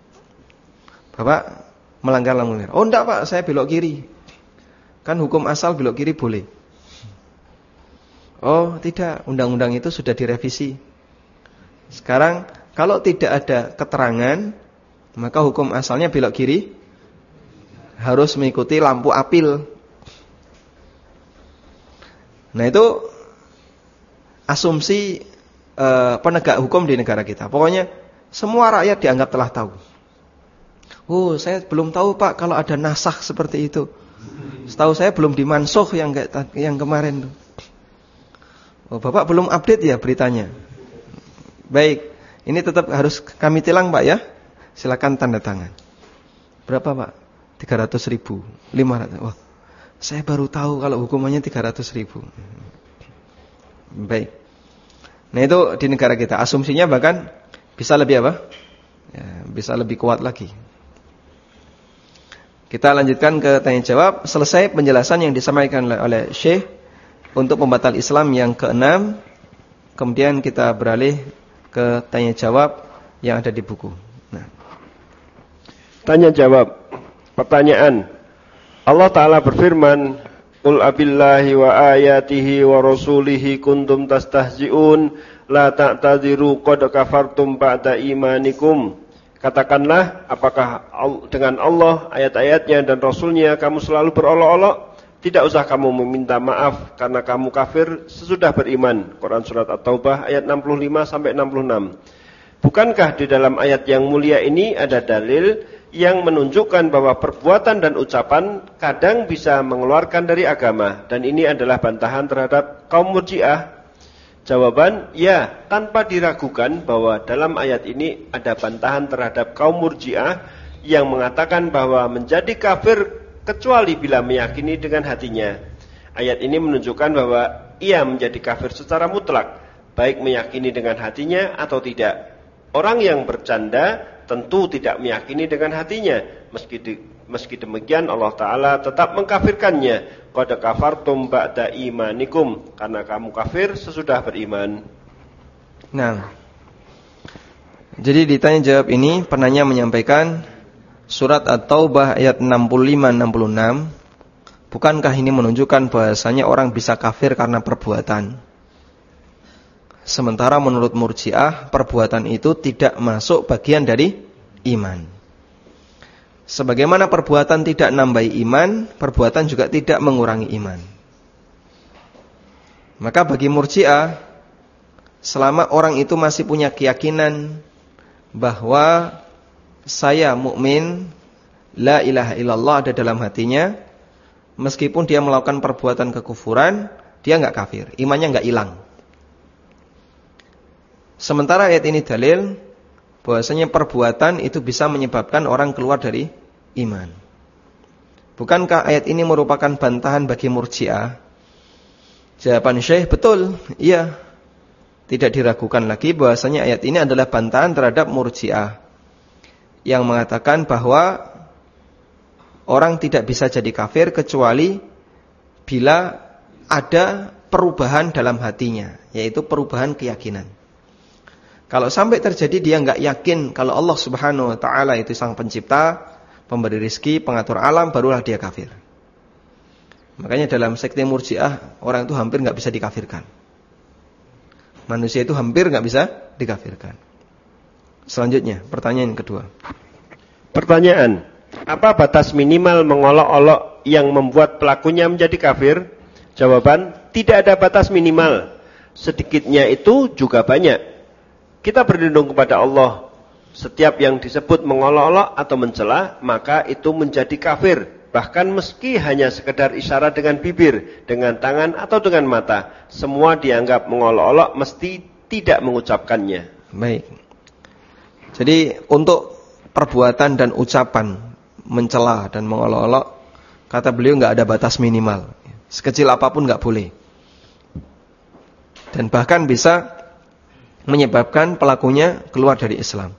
Bapak melanggar lampu merah. Oh enggak Pak, saya belok kiri. Kan hukum asal belok kiri boleh. Oh tidak, undang-undang itu sudah direvisi. Sekarang kalau tidak ada keterangan, maka hukum asalnya belok kiri harus mengikuti lampu apil. Nah itu asumsi e, penegak hukum di negara kita. Pokoknya semua rakyat dianggap telah tahu. Oh saya belum tahu Pak kalau ada nasakh seperti itu. Setahu saya belum dimansuh yang yang kemarin tuh. Oh, Bapak belum update ya beritanya. Baik, ini tetap harus kami tilang Pak ya. Silakan tanda tangan. Berapa Pak? tiga ratus ribu, lima ratus. Wah, saya baru tahu kalau hukumannya tiga ratus ribu. Baik. Nah itu di negara kita. Asumsinya bahkan bisa lebih apa? Ya, bisa lebih kuat lagi. Kita lanjutkan ke tanya jawab. Selesai penjelasan yang disampaikan oleh Syekh untuk pembatal Islam yang keenam. Kemudian kita beralih ke tanya jawab yang ada di buku. Nah. Tanya jawab. Pertanyaan. Allah Ta'ala berfirman, Qul abillahi wa ayatihi wa rasulihi kuntum tastahzi'un la ta'tadiru qad kafartum ba'da imanikum. Katakanlah, apakah dengan Allah, ayat-ayatnya dan Rasulnya kamu selalu berolok-olok? Tidak usah kamu meminta maaf karena kamu kafir sesudah beriman. Quran Surat At-Taubah ayat enam puluh lima sampai enam puluh enam. Bukankah di dalam ayat yang mulia ini ada dalil yang menunjukkan bahwa perbuatan dan ucapan kadang bisa mengeluarkan dari agama. Dan ini adalah bantahan terhadap kaum Murji'ah. Jawaban, ya, tanpa diragukan bahwa dalam ayat ini ada bantahan terhadap kaum Murji'ah yang mengatakan bahwa menjadi kafir kecuali bila meyakini dengan hatinya. Ayat ini menunjukkan bahwa ia menjadi kafir secara mutlak, baik meyakini dengan hatinya atau tidak. Orang yang bercanda tentu tidak meyakini dengan hatinya. Meski di, meski demikian Allah Ta'ala tetap mengkafirkannya. Qad kafartum ba'da imanikum, karena kamu kafir sesudah beriman. Nah, jadi ditanya jawab ini penanya menyampaikan Surat At-Taubah ayat enam puluh lima enam puluh enam. Bukankah ini menunjukkan bahasanya orang bisa kafir karena perbuatan? Sementara menurut Murji'ah, perbuatan itu tidak masuk bagian dari iman. Sebagaimana perbuatan tidak nambahi iman, perbuatan juga tidak mengurangi iman. Maka bagi Murji'ah, selama orang itu masih punya keyakinan bahwa saya mukmin, la ilaha illallah ada dalam hatinya, meskipun dia melakukan perbuatan kekufuran, dia enggak kafir, imannya enggak hilang. Sementara ayat ini dalil bahwasanya perbuatan itu bisa menyebabkan orang keluar dari iman. Bukankah ayat ini merupakan bantahan bagi Murji'ah? Jawaban Syekh, betul, iya. Tidak diragukan lagi bahwasanya ayat ini adalah bantahan terhadap Murji'ah yang mengatakan bahwa orang tidak bisa jadi kafir kecuali bila ada perubahan dalam hatinya, yaitu perubahan keyakinan. Kalau sampai terjadi dia enggak yakin kalau Allah Subhanahu wa taala itu sang pencipta, pemberi rizki, pengatur alam, barulah dia kafir. Makanya dalam sekte Murji'ah orang itu hampir enggak bisa dikafirkan. Manusia itu hampir enggak bisa dikafirkan. Selanjutnya, pertanyaan kedua. Pertanyaan, apa batas minimal mengolok-olok yang membuat pelakunya menjadi kafir? Jawaban, tidak ada batas minimal. Sedikitnya itu juga banyak. Kita berlindung kepada Allah. Setiap yang disebut mengolok-olok atau mencela, maka itu menjadi kafir. Bahkan meski hanya sekedar isyarat dengan bibir, dengan tangan atau dengan mata, semua dianggap mengolok-olok mesti tidak mengucapkannya. Baik. Jadi untuk perbuatan dan ucapan mencela dan mengolok-olok, kata beliau enggak ada batas minimal. Sekecil apapun enggak boleh. Dan bahkan bisa menyebabkan pelakunya keluar dari Islam.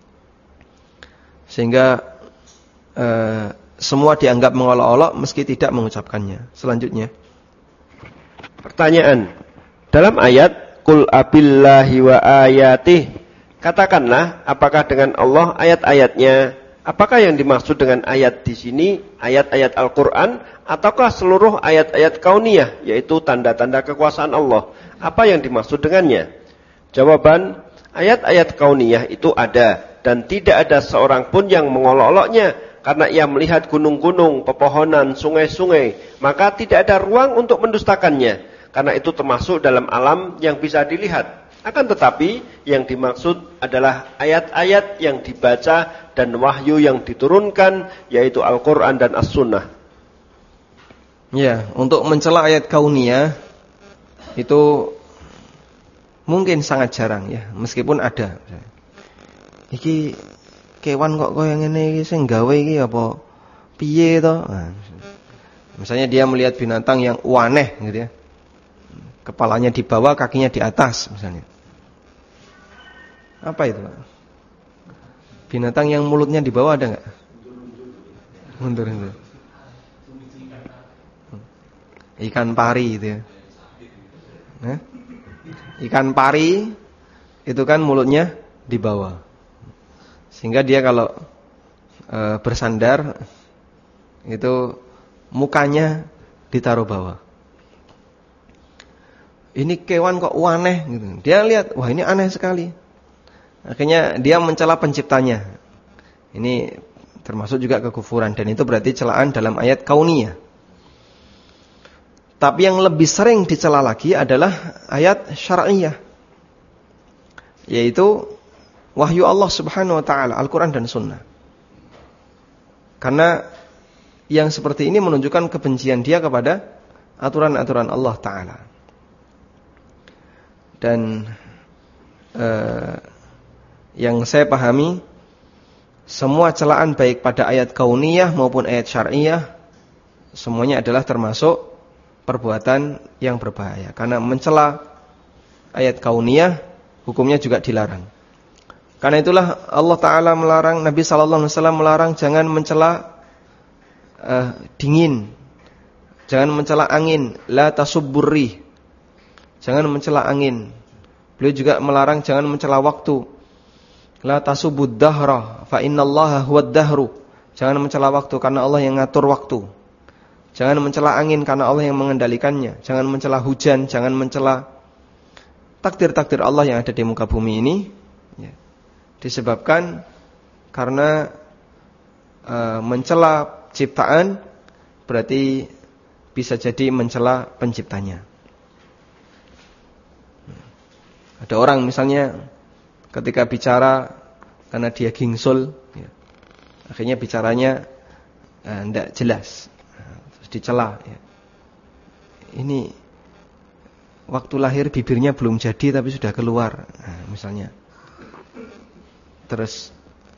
Sehingga eh, semua dianggap mengolok-olok meski tidak mengucapkannya. Selanjutnya. Pertanyaan. Dalam ayat Qul abillahi wa ayatih, katakanlah apakah dengan Allah ayat-ayatnya? Apakah yang dimaksud dengan ayat di sini ayat-ayat Al-Qur'an ataukah seluruh ayat-ayat kauniyah, yaitu tanda-tanda kekuasaan Allah? Apa yang dimaksud dengannya? Jawaban, ayat-ayat kauniyah itu ada dan tidak ada seorang pun yang mengolok-oloknya karena ia melihat gunung-gunung, pepohonan, sungai-sungai, maka tidak ada ruang untuk mendustakannya karena itu termasuk dalam alam yang bisa dilihat. Akan tetapi yang dimaksud adalah ayat-ayat yang dibaca dan wahyu yang diturunkan, yaitu Al-Quran dan As-Sunnah. Ya, untuk mencela ayat kauniyah itu mungkin sangat jarang ya, meskipun ada. Iki kewan kok koyo ngene iki sing gawe iki apa piye to? Nah, misalnya dia melihat binatang yang aneh gitu ya. Kepalanya di bawah, kakinya di atas misalnya. Apa itu, Pak? Binatang yang mulutnya di bawah ada enggak? Mundur-mundur. Ikan pari itu ya. Nah, ikan pari itu kan mulutnya di bawah. Sehingga dia kalau e, bersandar itu mukanya ditaruh bawah. Ini kewan kok aneh gitu. Dia lihat, wah ini aneh sekali. Akhirnya dia mencela penciptanya. Ini termasuk juga kekufuran dan itu berarti celaan dalam ayat kauniyah. Tapi yang lebih sering dicela lagi adalah ayat syar'iyah, yaitu wahyu Allah Subhanahu wa taala, Al-Qur'an dan Sunnah. Karena yang seperti ini menunjukkan kebencian dia kepada aturan-aturan Allah taala. Dan eh, yang saya pahami, semua celaan baik pada ayat kauniyah maupun ayat syar'iyah semuanya adalah termasuk perbuatan yang berbahaya. Karena mencela ayat kauniyah hukumnya juga dilarang. Karena itulah Allah Ta'ala melarang, Nabi Sallallahu Alaihi Wasallam melarang jangan mencela uh, dingin, jangan mencela angin, la tasubburri, jangan mencela angin. Beliau juga melarang jangan mencela waktu, la tasubud dahra, fa innallaha huwad dahru, jangan mencela waktu karena Allah yang ngatur waktu. Jangan mencela angin karena Allah yang mengendalikannya. Jangan mencela hujan, jangan mencela takdir-takdir Allah yang ada di muka bumi ini. Ya. Disebabkan karena e, mencela ciptaan berarti bisa jadi mencela penciptanya. Ada orang misalnya ketika bicara karena dia gingsul, ya, akhirnya bicaranya tidak e, jelas. dicela. Ya. Ini waktu lahir bibirnya belum jadi tapi sudah keluar, nah, misalnya. Terus,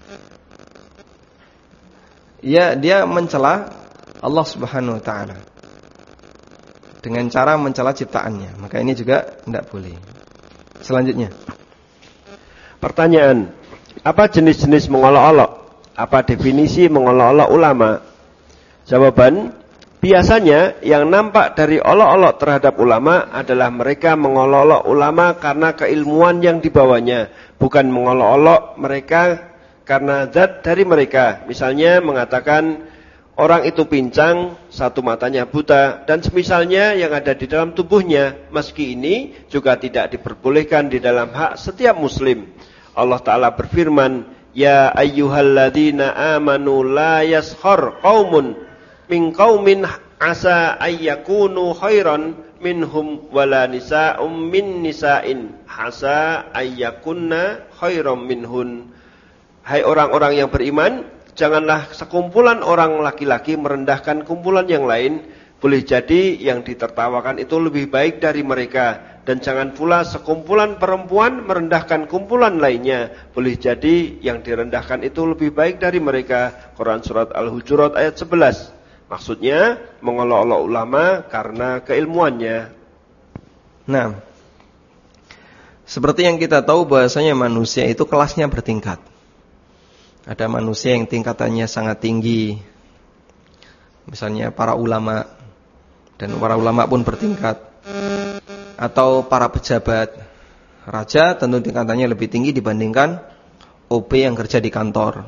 ya dia mencela Allah Subhanahu Wa Taala dengan cara mencela ciptaannya. Maka ini juga tidak boleh. Selanjutnya, pertanyaan, apa jenis-jenis mengolok-olok? Apa definisi mengolok-olok ulama? Jawaban, biasanya yang nampak dari olok-olok terhadap ulama adalah mereka mengolok-olok ulama karena keilmuan yang dibawanya, bukan mengolok-olok mereka karena zat dari mereka. Misalnya mengatakan orang itu pincang, satu matanya buta, dan semisalnya yang ada di dalam tubuhnya. Meski ini juga tidak diperbolehkan di dalam hak setiap muslim. Allah Ta'ala berfirman, ya ayyuhalladzina amanu la yaskhar qaumun min qaumin asa ayyakunu khairan minhum wala nisa'um min nisa'in asa ayyakunna khairan minhun. Hai orang-orang yang beriman, janganlah sekumpulan orang laki-laki merendahkan kumpulan yang lain. Boleh jadi yang ditertawakan itu lebih baik dari mereka. Dan jangan pula sekumpulan perempuan merendahkan kumpulan lainnya. Boleh jadi yang direndahkan itu lebih baik dari mereka. Quran Surat Al-Hujurat ayat sebelas. Maksudnya mengolok-olok ulama karena keilmuannya. Nah, seperti yang kita tahu bahwasanya manusia itu kelasnya bertingkat. Ada manusia yang tingkatannya sangat tinggi, misalnya para ulama, dan para ulama pun bertingkat. Atau para pejabat, raja tentu tingkatannya lebih tinggi dibandingkan O P yang kerja di kantor.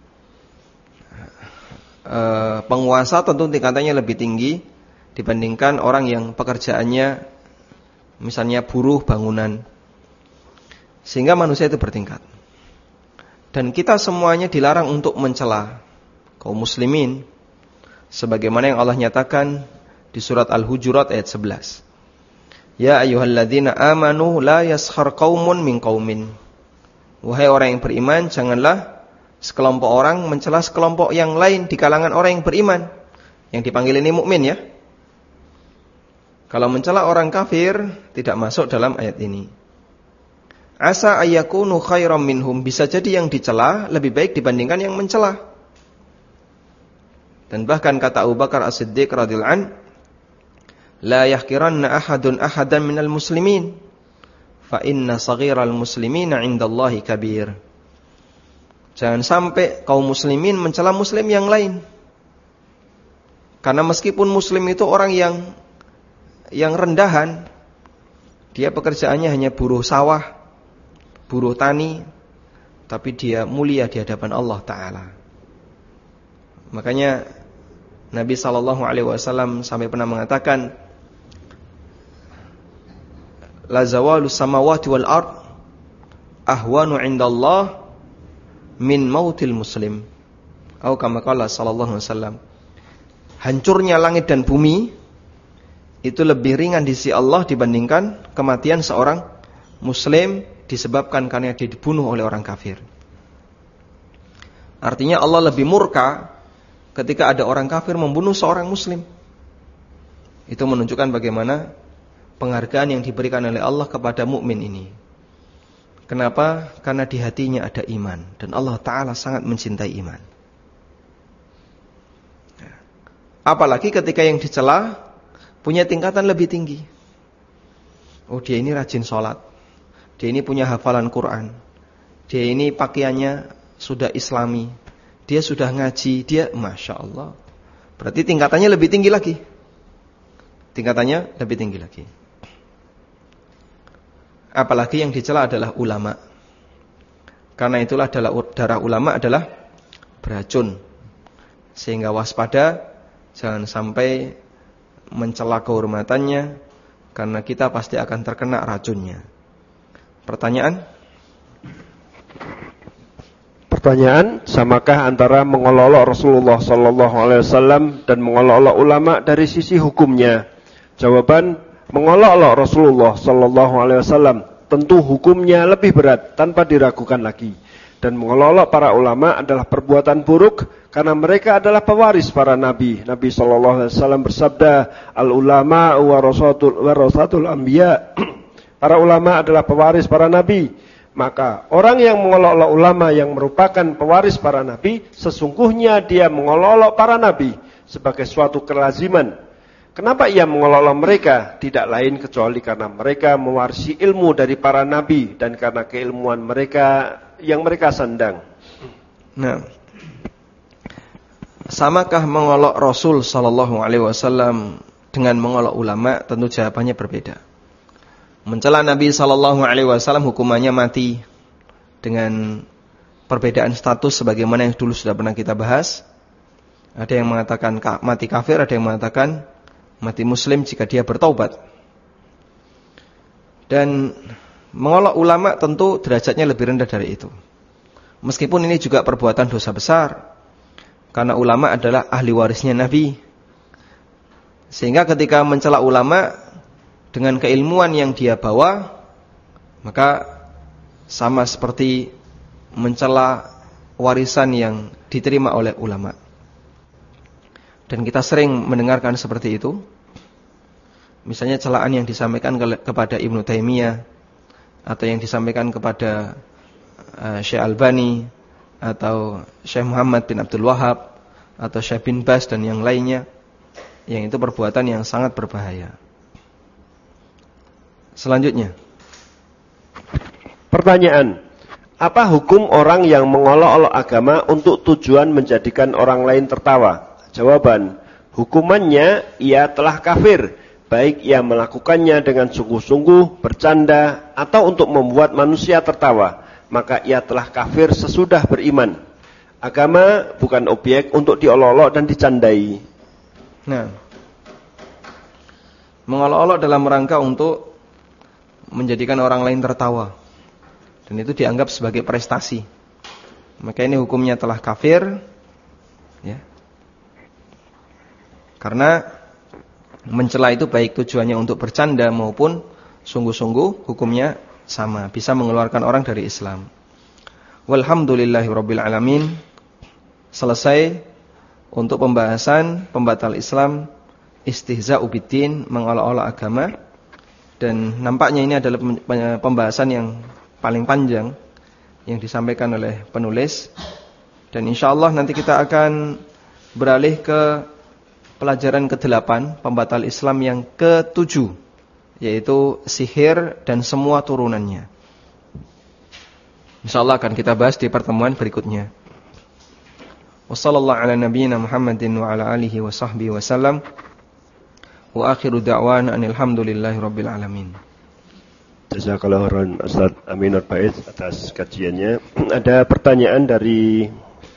E, penguasa tentu tingkatannya lebih tinggi dibandingkan orang yang pekerjaannya misalnya buruh bangunan. Sehingga manusia itu bertingkat. Dan kita semuanya dilarang untuk mencela kaum muslimin, sebagaimana yang Allah nyatakan di surat Al-Hujurat ayat sebelas. Ya ayyuhalladzina amanu la yaskhar qaumun min qaumin. Wahai orang yang beriman, janganlah sekelompok orang mencela sekelompok yang lain di kalangan orang yang beriman. Yang dipanggil ini mukmin ya. Kalau mencela orang kafir tidak masuk dalam ayat ini. Asa ayyakunu khairam minhum, bisa jadi yang dicela lebih baik dibandingkan yang mencela. Dan bahkan kata Abu Bakar As-Siddiq radhiyallahu anhu, la yahkiranna ahadun ahadan minal muslimin fa inna saghiral muslimina 'indallahi kabir. Jangan sampai kaum muslimin mencela muslim yang lain. Karena meskipun muslim itu orang yang yang rendahan, dia pekerjaannya hanya buruh sawah, buruh tani, tapi dia mulia di hadapan Allah Ta'ala. Makanya Nabi sallallahu alaihi wasallam sampai pernah mengatakan, la zawalu samawati wal ard ahwanu 'indallah min mautil muslim. Atau kama qala sallallahu alaihi wasallam, hancurnya langit dan bumi itu lebih ringan di sisi Allah dibandingkan kematian seorang muslim disebabkan karena dia dibunuh oleh orang kafir. Artinya Allah lebih murka ketika ada orang kafir membunuh seorang muslim. Itu menunjukkan bagaimana penghargaan yang diberikan oleh Allah kepada mukmin ini. Kenapa? Karena di hatinya ada iman dan Allah Ta'ala sangat mencintai iman. Apalagi ketika yang dicela punya tingkatan lebih tinggi. Oh, dia ini rajin sholat, dia ini punya hafalan Quran, dia ini pakaiannya sudah islami, dia sudah ngaji, dia Masya Allah. Berarti tingkatannya lebih tinggi lagi. Tingkatannya lebih tinggi lagi. Apalagi yang dicela adalah ulama. Karena itulah darah ulama adalah beracun. Sehingga waspada, jangan sampai mencela kehormatannya, karena kita pasti akan terkena racunnya. Pertanyaan? Pertanyaan, samakah antara mengolok-olok Rasulullah sallallahu alaihi wasallam dan mengolok-olok ulama dari sisi hukumnya? Jawaban, mengolok-olok Rasulullah sallallahu alaihi wasallam tentu hukumnya lebih berat tanpa diragukan lagi. Dan mengolok-olok para ulama adalah perbuatan buruk karena mereka adalah pewaris para nabi. Nabi shallallahu alaihi wasallam bersabda, al ulama warasatul warasatul anbiya. Para ulama adalah pewaris para nabi. Maka orang yang mengolok-olok ulama yang merupakan pewaris para nabi, sesungguhnya dia mengolok-olok para nabi sebagai suatu kelaziman. Kenapa ia mengolok-olok mereka? Tidak lain kecuali karena mereka mewarisi ilmu dari para nabi dan karena keilmuan mereka yang mereka sandang. Nah, samakah mengolok Rasul sallallahu alaihi wasallam dengan mengolok ulama? Tentu jawabannya berbeda. Mencela Nabi sallallahu alaihi wasallam hukumannya mati dengan perbedaan status sebagaimana yang dulu sudah pernah kita bahas. Ada yang mengatakan mati kafir, ada yang mengatakan mati muslim jika dia bertaubat. Dan mengolok ulama tentu derajatnya lebih rendah dari itu. Meskipun ini juga perbuatan dosa besar, karena ulama adalah ahli warisnya Nabi. Sehingga ketika mencela ulama dengan keilmuan yang dia bawa, maka sama seperti mencela warisan yang diterima oleh ulama. Dan kita sering mendengarkan seperti itu. Misalnya celaan yang disampaikan ke- kepada Ibnu Taimiyah, atau yang disampaikan kepada uh, Syekh Albani, atau Syekh Muhammad bin Abdul Wahab, atau Syekh bin Bas dan yang lainnya, yang itu perbuatan yang sangat berbahaya. Selanjutnya, pertanyaan, apa hukum orang yang mengolok-olok agama untuk tujuan menjadikan orang lain tertawa? Jawaban, hukumannya ia telah kafir, baik ia melakukannya dengan sungguh-sungguh, bercanda, atau untuk membuat manusia tertawa, maka ia telah kafir sesudah beriman. Agama bukan objek untuk diolok-olok dan dicandai. Nah, mengolok-olok dalam rangka untuk menjadikan orang lain tertawa, dan itu dianggap sebagai prestasi, maka ini hukumnya telah kafir, ya. Karena mencela itu baik tujuannya untuk bercanda maupun sungguh-sungguh, hukumnya sama, bisa mengeluarkan orang dari Islam. Walhamdulillahirabbil alamin. Selesai untuk pembahasan pembatal Islam, istihza'u biddin, mengolok-olok agama. Dan nampaknya ini adalah pembahasan yang paling panjang yang disampaikan oleh penulis. Dan insyaallah nanti kita akan beralih ke pelajaran kedelapan, pembatal Islam yang ketujuh, yaitu sihir dan semua turunannya. Insyaallah akan kita bahas di pertemuan berikutnya. Wassallallahu ala nabiyyina Muhammadin wa ala alihi wa sahbihi wasallam. Wa akhiru da'wana anil hamdulillahi rabbil alamin. Jazakallahu khairan Ustaz Aminur Baiz atas kajiannya. Ada pertanyaan dari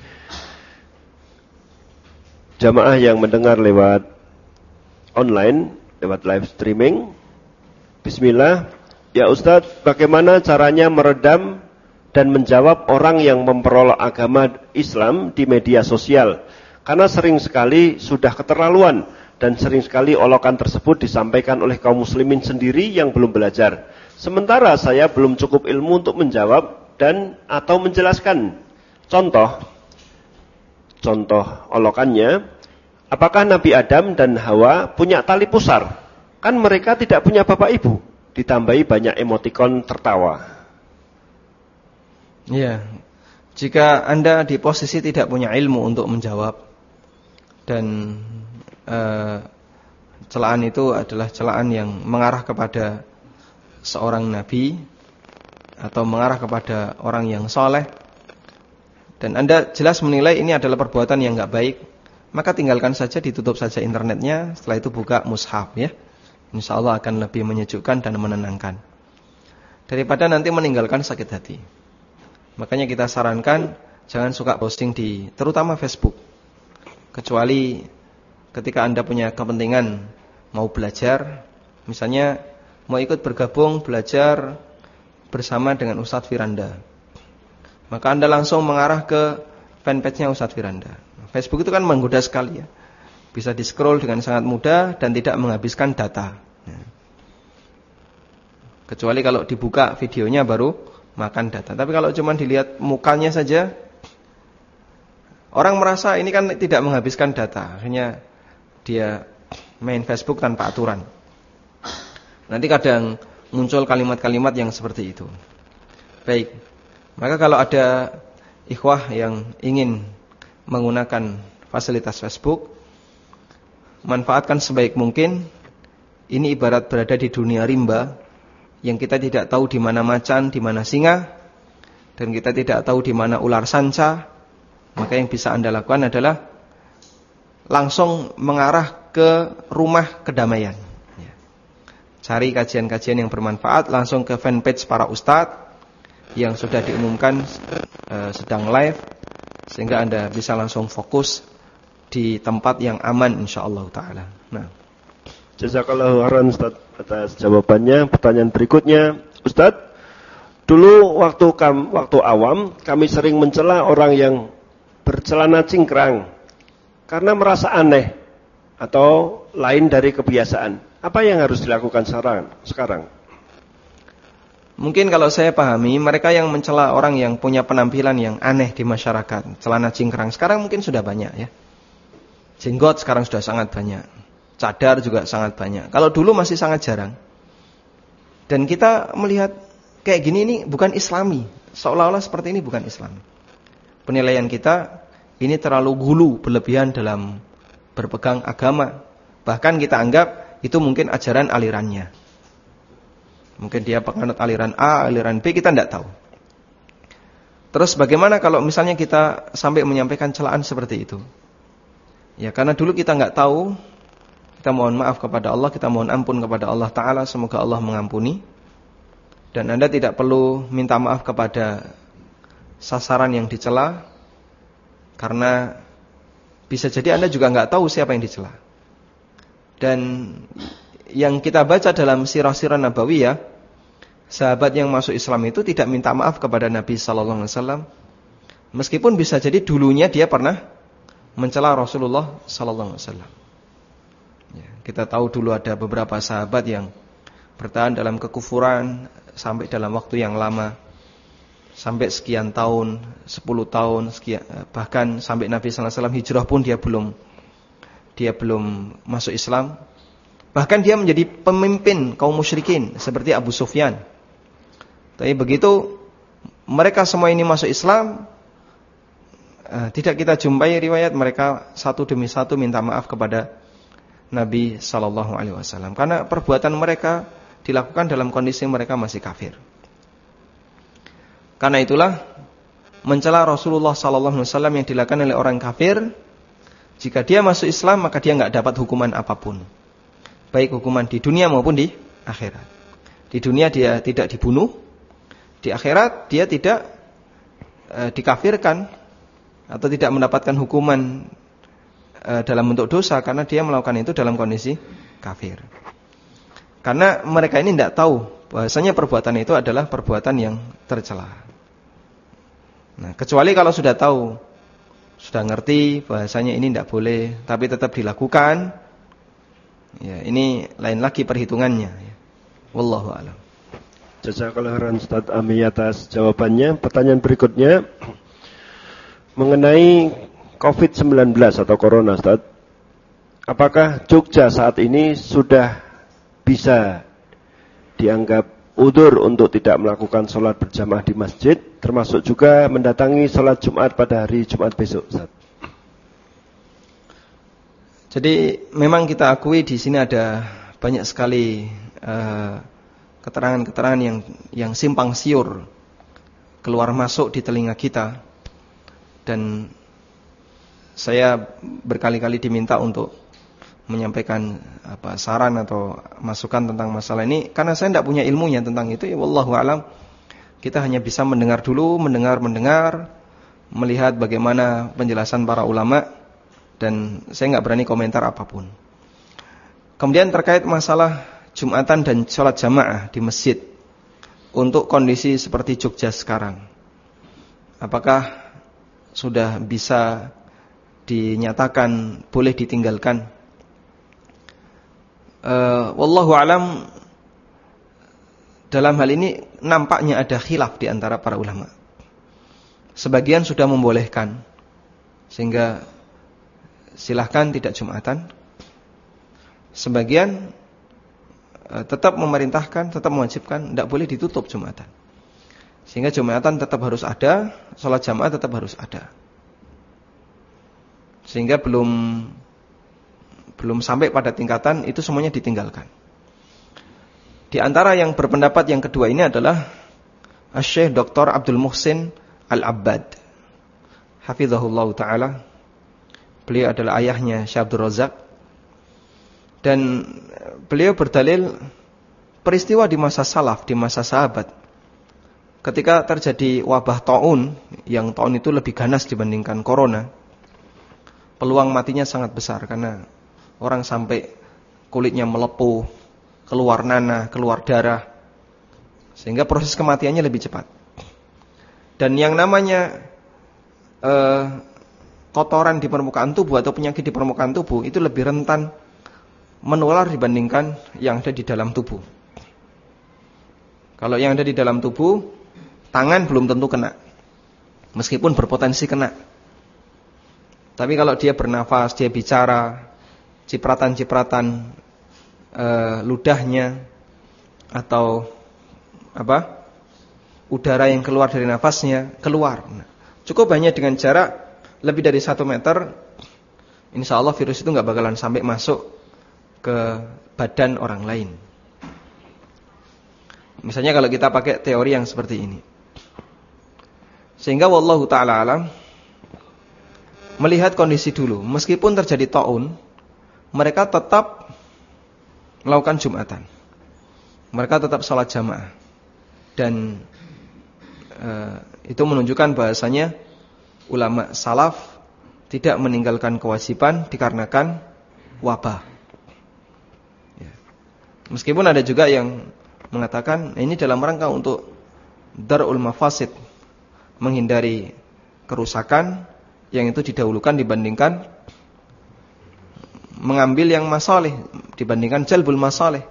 jamaah yang mendengar lewat online, lewat live streaming. Bismillah. Ya Ustaz, bagaimana caranya meredam dan menjawab orang yang memperolok agama Islam di media sosial? Karena sering sekali sudah keterlaluan dan sering sekali olokan tersebut disampaikan oleh kaum muslimin sendiri yang belum belajar. Sementara saya belum cukup ilmu untuk menjawab dan atau menjelaskan. Contoh Contoh olokannya, apakah Nabi Adam dan Hawa punya tali pusar? Kan mereka tidak punya bapak ibu. Ditambahi banyak emotikon tertawa. Iya. Jika Anda di posisi tidak punya ilmu untuk menjawab, dan uh, celaan itu adalah celaan yang mengarah kepada seorang nabi atau mengarah kepada orang yang soleh, dan Anda jelas menilai ini adalah perbuatan yang enggak baik, maka tinggalkan saja, ditutup saja internetnya, setelah itu buka mushaf, ya. Insyaallah akan lebih menyejukkan dan menenangkan daripada nanti meninggalkan sakit hati. Makanya kita sarankan jangan suka posting di terutama Facebook, kecuali ketika Anda punya kepentingan mau belajar, misalnya mau ikut bergabung belajar bersama dengan Ustadz Firanda, maka Anda langsung mengarah ke fanpage-nya Ustadz Firanda. Facebook itu kan menggoda sekali, ya. Bisa di-scroll dengan sangat mudah dan tidak menghabiskan data. Kecuali kalau dibuka videonya baru makan data. Tapi kalau cuma dilihat mukanya saja, Orang merasa ini kan tidak menghabiskan data, hanya dia main Facebook tanpa aturan. Nanti kadang muncul kalimat-kalimat yang seperti itu. Baik, maka kalau ada ikhwah yang ingin menggunakan fasilitas Facebook, manfaatkan sebaik mungkin. Ini ibarat berada di dunia rimba, yang kita tidak tahu di mana macan, di mana singa, dan kita tidak tahu di mana ular sanca. Maka yang bisa Anda lakukan adalah langsung mengarah ke rumah kedamaian. Cari kajian-kajian yang bermanfaat, langsung ke fanpage para ustadz yang sudah diumumkan e, sedang live, sehingga Anda bisa langsung fokus di tempat yang aman insyaallah taala. Nah, jazakallahu khairan Ustaz atas jawabannya. Pertanyaan berikutnya, Ustaz, dulu waktu kam, waktu awam kami sering mencela orang yang bercelana cingkrang karena merasa aneh atau lain dari kebiasaan. Apa yang harus dilakukan sekarang? Mungkin kalau saya pahami, mereka yang mencela orang yang punya penampilan yang aneh di masyarakat, celana cingkrang, sekarang mungkin sudah banyak ya. Jenggot sekarang sudah sangat banyak. Cadar juga sangat banyak. Kalau dulu masih sangat jarang. Dan kita melihat kayak gini ini bukan islami. Seolah-olah seperti ini bukan islami. Penilaian kita, ini terlalu gulu, berlebihan dalam berpegang agama. Bahkan kita anggap itu mungkin ajaran alirannya. Mungkin dia penganut aliran A, aliran B, kita tidak tahu. Terus bagaimana kalau misalnya kita sampai menyampaikan celaan seperti itu? Ya karena dulu kita nggak tahu, kita mohon maaf kepada Allah, kita mohon ampun kepada Allah Ta'ala, semoga Allah mengampuni. Dan Anda tidak perlu minta maaf kepada sasaran yang dicela, karena bisa jadi Anda juga nggak tahu siapa yang dicela. Dan yang kita baca dalam sirah-sirah Nabawiyah, sahabat yang masuk Islam itu tidak minta maaf kepada Nabi Sallallahu Alaihi Wasallam, meskipun bisa jadi dulunya dia pernah mencela Rasulullah Sallallahu Alaihi Wasallam. Ya, kita tahu dulu ada beberapa sahabat yang bertahan dalam kekufuran sampai dalam waktu yang lama, sampai sekian tahun, sepuluh tahun, sekian, bahkan sampai Nabi Sallallahu Alaihi Wasallam hijrah pun dia belum dia belum masuk Islam. Bahkan dia menjadi pemimpin kaum musyrikin seperti Abu Sufyan. Tapi begitu mereka semua ini masuk Islam, eh, tidak kita jumpai riwayat mereka satu demi satu minta maaf kepada Nabi Sallallahu Alaihi Wasallam, karena perbuatan mereka dilakukan dalam kondisi mereka masih kafir. Karena itulah mencela Rasulullah Sallallahu Alaihi Wasallam yang dilakukan oleh orang kafir, jika dia masuk Islam maka dia nggak dapat hukuman apapun, baik hukuman di dunia maupun di akhirat. Di dunia dia tidak dibunuh, di akhirat dia tidak e, dikafirkan atau tidak mendapatkan hukuman e, dalam bentuk dosa, karena dia melakukan itu dalam kondisi kafir. Karena mereka ini tidak tahu bahwasanya perbuatan itu adalah perbuatan yang tercela. Nah, kecuali kalau sudah tahu, sudah ngerti bahwasanya ini tidak boleh, tapi tetap dilakukan, ya ini lain lagi perhitungannya. Wallahu a'lam. Jazakallahu khairan Ustaz Ami atas jawabannya. Pertanyaan berikutnya mengenai covid sembilan belas atau corona, Ustaz. Apakah Jogja saat ini sudah bisa dianggap udzur untuk tidak melakukan sholat berjamaah di masjid, termasuk juga mendatangi sholat Jumat pada hari Jumat besok, Ustaz? Jadi memang kita akui di sini ada banyak sekali uh, keterangan-keterangan yang yang simpang siur keluar masuk di telinga kita, dan saya berkali-kali diminta untuk menyampaikan apa saran atau masukan tentang masalah ini, karena saya tidak punya ilmunya tentang itu. Ya wallahu alam, kita hanya bisa mendengar dulu, mendengar-mendengar, melihat bagaimana penjelasan para ulama, dan saya nggak berani komentar apapun. Kemudian terkait masalah Jumatan dan sholat jamaah di masjid untuk kondisi seperti Jogja sekarang, apakah sudah bisa dinyatakan boleh ditinggalkan? Uh, wallahu alam, dalam hal ini nampaknya ada khilaf di antara para ulama. Sebagian sudah membolehkan, Sehingga silahkan tidak Jumatan. Sebagian uh, tetap memerintahkan, tetap mewajibkan, tidak boleh ditutup Jumatan. Sehingga Jumatan tetap harus ada, sholat jamaah tetap harus ada. Sehingga belum belum sampai pada tingkatan itu semuanya ditinggalkan. Di antara yang berpendapat yang kedua ini adalah Syekh Doktor Abdul Muhsin Al-Abbad, hafizahullah ta'ala. Beliau adalah ayahnya Syekh Abdul Razak. Dan beliau berdalil peristiwa di masa salaf, di masa sahabat. Ketika terjadi wabah taun, yang taun itu lebih ganas dibandingkan corona, peluang matinya sangat besar karena orang sampai kulitnya melepuh, keluar nanah, keluar darah. Sehingga proses kematiannya lebih cepat. Dan yang namanya eh, kotoran di permukaan tubuh atau penyakit di permukaan tubuh itu lebih rentan menular dibandingkan yang ada di dalam tubuh. Kalau yang ada di dalam tubuh, tangan belum tentu kena, meskipun berpotensi kena. Tapi kalau dia bernafas, dia bicara, cipratan-cipratan eh, ludahnya atau apa? Udara yang keluar dari nafasnya keluar. Nah, cukup hanya dengan jarak lebih dari satu meter, insya Allah virus itu nggak bakalan sampai masuk ke badan orang lain. Misalnya kalau kita pakai teori yang seperti ini. Sehingga wallahu ta'ala alam, melihat kondisi dulu, meskipun terjadi taun, mereka tetap melakukan Jumatan. Mereka tetap sholat jamaah. Dan uh, itu menunjukkan bahasanya ulama salaf tidak meninggalkan kewajiban dikarenakan wabah. Ya. Meskipun ada juga yang mengatakan ini dalam rangka untuk dar'ul mafasid, menghindari kerusakan, yang itu didahulukan dibandingkan mengambil yang masalih, dibandingkan jalbul masalih.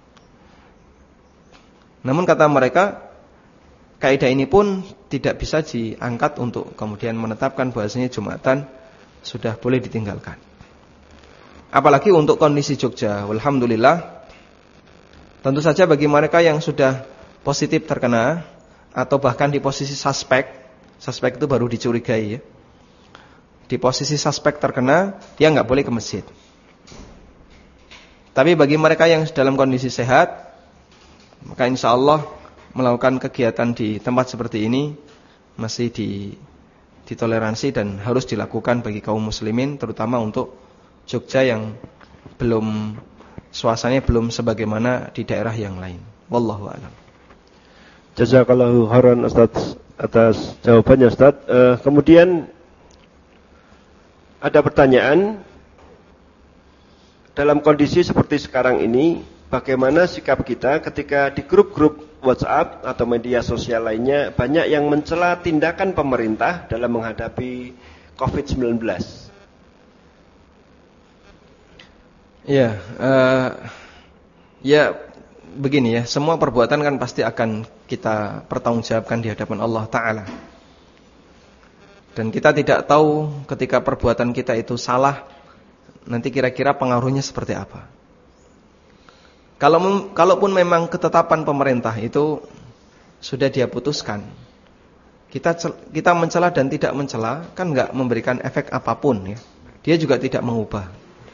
Namun kata mereka, kaidah ini pun tidak bisa diangkat untuk kemudian menetapkan bahasanya Jumatan sudah boleh ditinggalkan. Apalagi untuk kondisi Jogja, alhamdulillah, tentu saja bagi mereka yang sudah positif terkena atau bahkan di posisi suspek, suspek itu baru dicurigai ya. Di posisi suspek terkena, dia nggak boleh ke masjid. Tapi bagi mereka yang dalam kondisi sehat, maka insya Allah melakukan kegiatan di tempat seperti ini masih di, ditoleransi dan harus dilakukan bagi kaum muslimin, terutama untuk Jogja yang belum, suasananya belum sebagaimana di daerah yang lain. Wallahu a'lam. Jazakallahu khairan Ustaz atas jawabannya Ustaz. Uh, kemudian ada pertanyaan, dalam kondisi seperti sekarang ini, bagaimana sikap kita ketika di grup-grup WhatsApp atau media sosial lainnya banyak yang mencela tindakan pemerintah dalam menghadapi covid sembilan belas? Ya, uh, ya begini ya, semua perbuatan kan pasti akan kita pertanggungjawabkan di hadapan Allah Ta'ala. Dan kita tidak tahu ketika perbuatan kita itu salah, nanti kira-kira pengaruhnya seperti apa. Kalau kalaupun memang ketetapan pemerintah itu sudah dia putuskan, kita kita mencela dan tidak mencela kan enggak memberikan efek apapun ya. Dia juga tidak mengubah.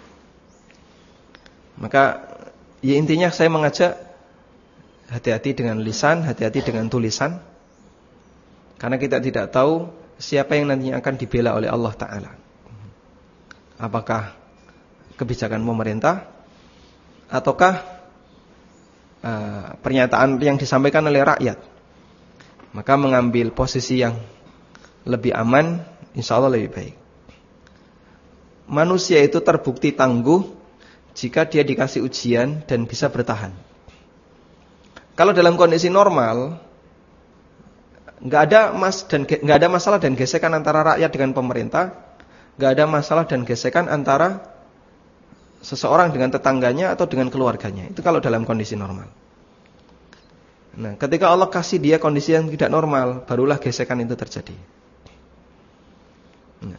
Maka ya intinya saya mengajak hati-hati dengan lisan, hati-hati dengan tulisan. Karena kita tidak tahu siapa yang nantinya akan dibela oleh Allah Ta'ala. Apakah kebijakan pemerintah ataukah uh, pernyataan yang disampaikan oleh rakyat. Maka mengambil posisi yang lebih aman, insya Allah lebih baik. Manusia itu terbukti tangguh jika dia dikasih ujian dan bisa bertahan. Kalau dalam kondisi normal, nggak ada mas dan nggak ada masalah dan gesekan antara rakyat dengan pemerintah, nggak ada masalah dan gesekan antara seseorang dengan tetangganya atau dengan keluarganya. Itu kalau dalam kondisi normal. Nah, ketika Allah kasih dia kondisi yang tidak normal, barulah gesekan itu terjadi. Nah,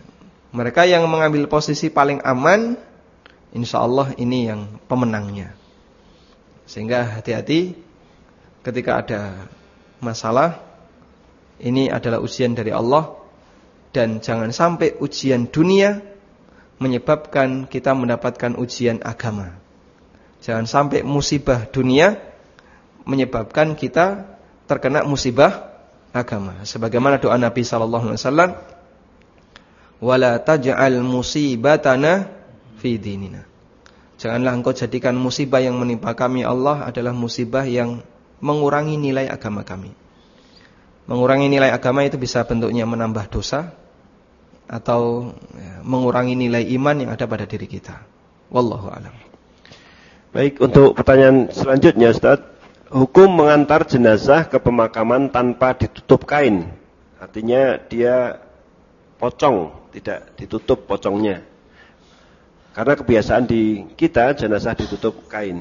Mereka yang mengambil posisi paling aman, insya Allah ini yang pemenangnya. Sehingga hati-hati ketika ada masalah. Ini adalah ujian dari Allah. Dan jangan sampai ujian dunia menyebabkan kita mendapatkan ujian agama. Jangan sampai musibah dunia menyebabkan kita terkena musibah agama. Sebagaimana doa Nabi sallallahu alaihi wasallam, "Wala taj'al musibatana fi dinina." Janganlah engkau jadikan musibah yang menimpa kami Allah adalah musibah yang mengurangi nilai agama kami. Mengurangi nilai agama itu bisa bentuknya menambah dosa atau ya, mengurangi nilai iman yang ada pada diri kita. Wallahu a'lam. Baik, untuk pertanyaan selanjutnya Ustaz, hukum mengantar jenazah ke pemakaman tanpa ditutup kain. Artinya dia pocong, tidak ditutup pocongnya. Karena kebiasaan di kita jenazah ditutup kain.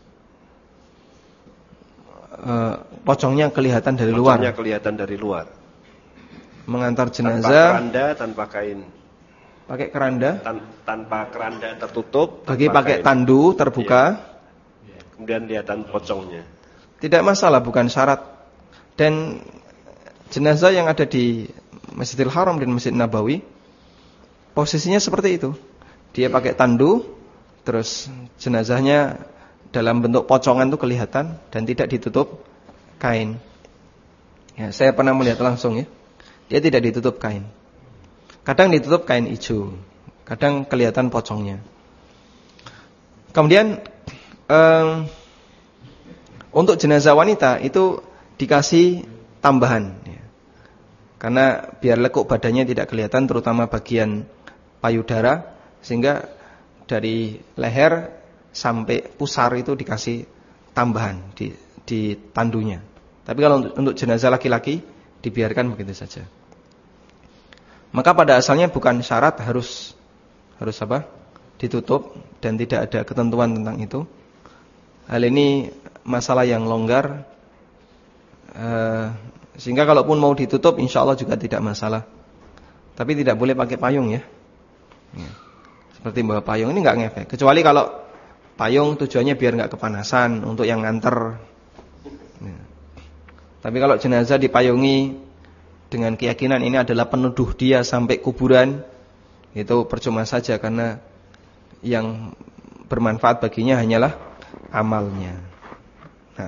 Uh, pocongnya kelihatan dari luar. Pocongnya kelihatan dari luar. Mengantar jenazah tanpa keranda, tanpa kain. Pakai keranda? Tan, tanpa keranda tertutup. Bagi pakai kain. Tandu terbuka. Ya. Kemudian kelihatan pocongnya. Tidak masalah, bukan syarat. Dan jenazah yang ada di Masjidil Haram dan Masjid Nabawi posisinya seperti itu. Dia pakai tandu, terus jenazahnya dalam bentuk pocongan itu kelihatan dan tidak ditutup kain. Ya, saya pernah melihat langsung ya. Dia tidak ditutup kain. Kadang ditutup kain hijau, kadang kelihatan pocongnya. Kemudian um, untuk jenazah wanita itu dikasih tambahan ya. Karena biar lekuk badannya tidak kelihatan, terutama bagian payudara, sehingga dari leher sampai pusar itu dikasih tambahan di, di tandunya. Tapi kalau untuk, untuk jenazah laki-laki dibiarkan begitu saja. Maka pada asalnya bukan syarat harus harus apa? Ditutup dan tidak ada ketentuan tentang itu. Hal ini masalah yang longgar, uh, sehingga kalaupun mau ditutup, insya Allah juga tidak masalah. Tapi tidak boleh pakai payung ya. ya. Seperti bawa payung ini nggak ngefek. Kecuali kalau payung tujuannya biar nggak kepanasan untuk yang nganter. Ya. Tapi kalau jenazah dipayungi dengan keyakinan ini adalah penuduh dia sampai kuburan, itu percuma saja karena yang bermanfaat baginya hanyalah amalnya. Nah.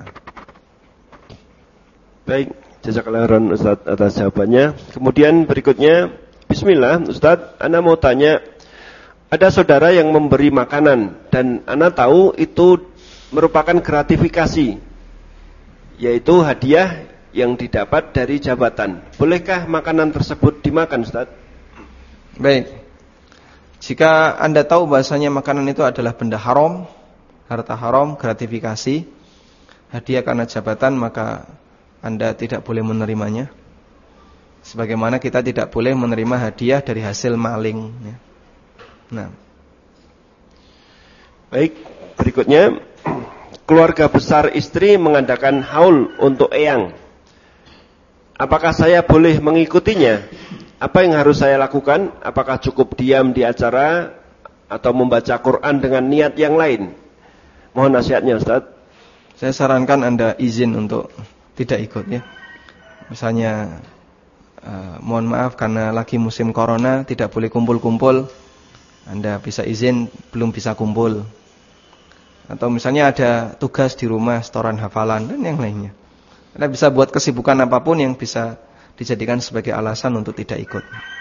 Baik, jazakallahu khairan Ustaz atas jawabannya. Kemudian berikutnya, bismillah Ustaz, ana mau tanya, ada saudara yang memberi makanan dan ana tahu itu merupakan gratifikasi, yaitu hadiah yang didapat dari jabatan. Bolehkah makanan tersebut dimakan, Ustaz? Baik. Jika Anda tahu bahasanya makanan itu adalah benda haram, harta haram, gratifikasi, hadiah karena jabatan, maka Anda tidak boleh menerimanya. Sebagaimana kita tidak boleh menerima hadiah dari hasil maling ya. Nah. Baik, berikutnya, keluarga besar istri mengadakan haul untuk eyang. Apakah saya boleh mengikutinya? Apa yang harus saya lakukan? Apakah cukup diam di acara atau membaca Quran dengan niat yang lain? Mohon nasihatnya, Ustaz. Saya sarankan Anda izin untuk tidak ikut ya. Misalnya uh, mohon maaf karena lagi musim corona tidak boleh kumpul-kumpul. Anda bisa izin belum bisa kumpul. Atau misalnya ada tugas di rumah, setoran hafalan dan yang lainnya. Anda bisa buat kesibukan apapun yang bisa dijadikan sebagai alasan untuk tidak ikut.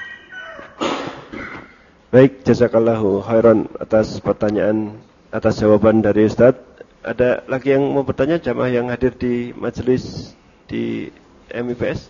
Baik, jazakallahu khairan atas pertanyaan, atas jawaban dari Ustaz. Ada lagi yang mau bertanya, jamaah yang hadir di majelis di M I P S?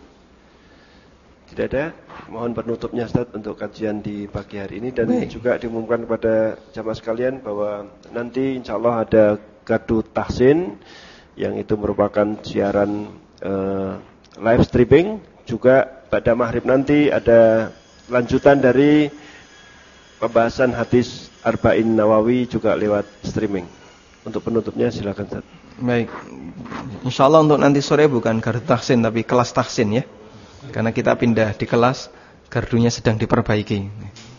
Tidak ada. Mohon penutupnya Ustaz untuk kajian di pagi hari ini. Dan Baik. juga diumumkan kepada jamaah sekalian bahwa nanti insya Allah ada gardu tahsin, yang itu merupakan siaran uh, live streaming. Juga pada maghrib nanti ada lanjutan dari pembahasan hadis Arba'in Nawawi juga lewat streaming. Untuk penutupnya silakan Ustaz. Baik, insyaallah untuk nanti sore bukan gardu tahsin tapi kelas tahsin ya. Karena kita pindah di kelas gardunya sedang diperbaiki.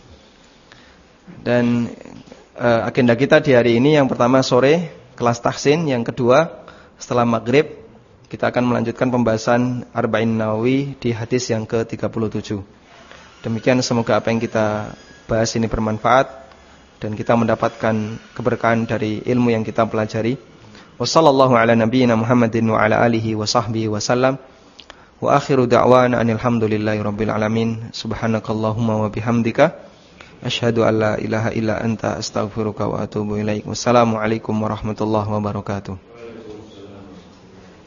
Dan uh, agenda kita di hari ini yang pertama sore kelas tahsin, yang kedua setelah maghrib kita akan melanjutkan pembahasan Arba'in Nawawi di hadis yang ke tiga puluh tujuh. Demikian, semoga apa yang kita bahas ini bermanfaat dan kita mendapatkan keberkahan dari ilmu yang kita pelajari. Wassallallahu ala nabiyyina Muhammadin wa ala alihi wa sahbihi wa sallam. Wa akhiru da'wana alhamdulillahi rabbil alamin. Subhanakallahumma wa bihamdika asyhadu an la ilaha illa anta astaghfiruka wa atubu ilaik. Wassalamu alaikum warahmatullahi wabarakatuh.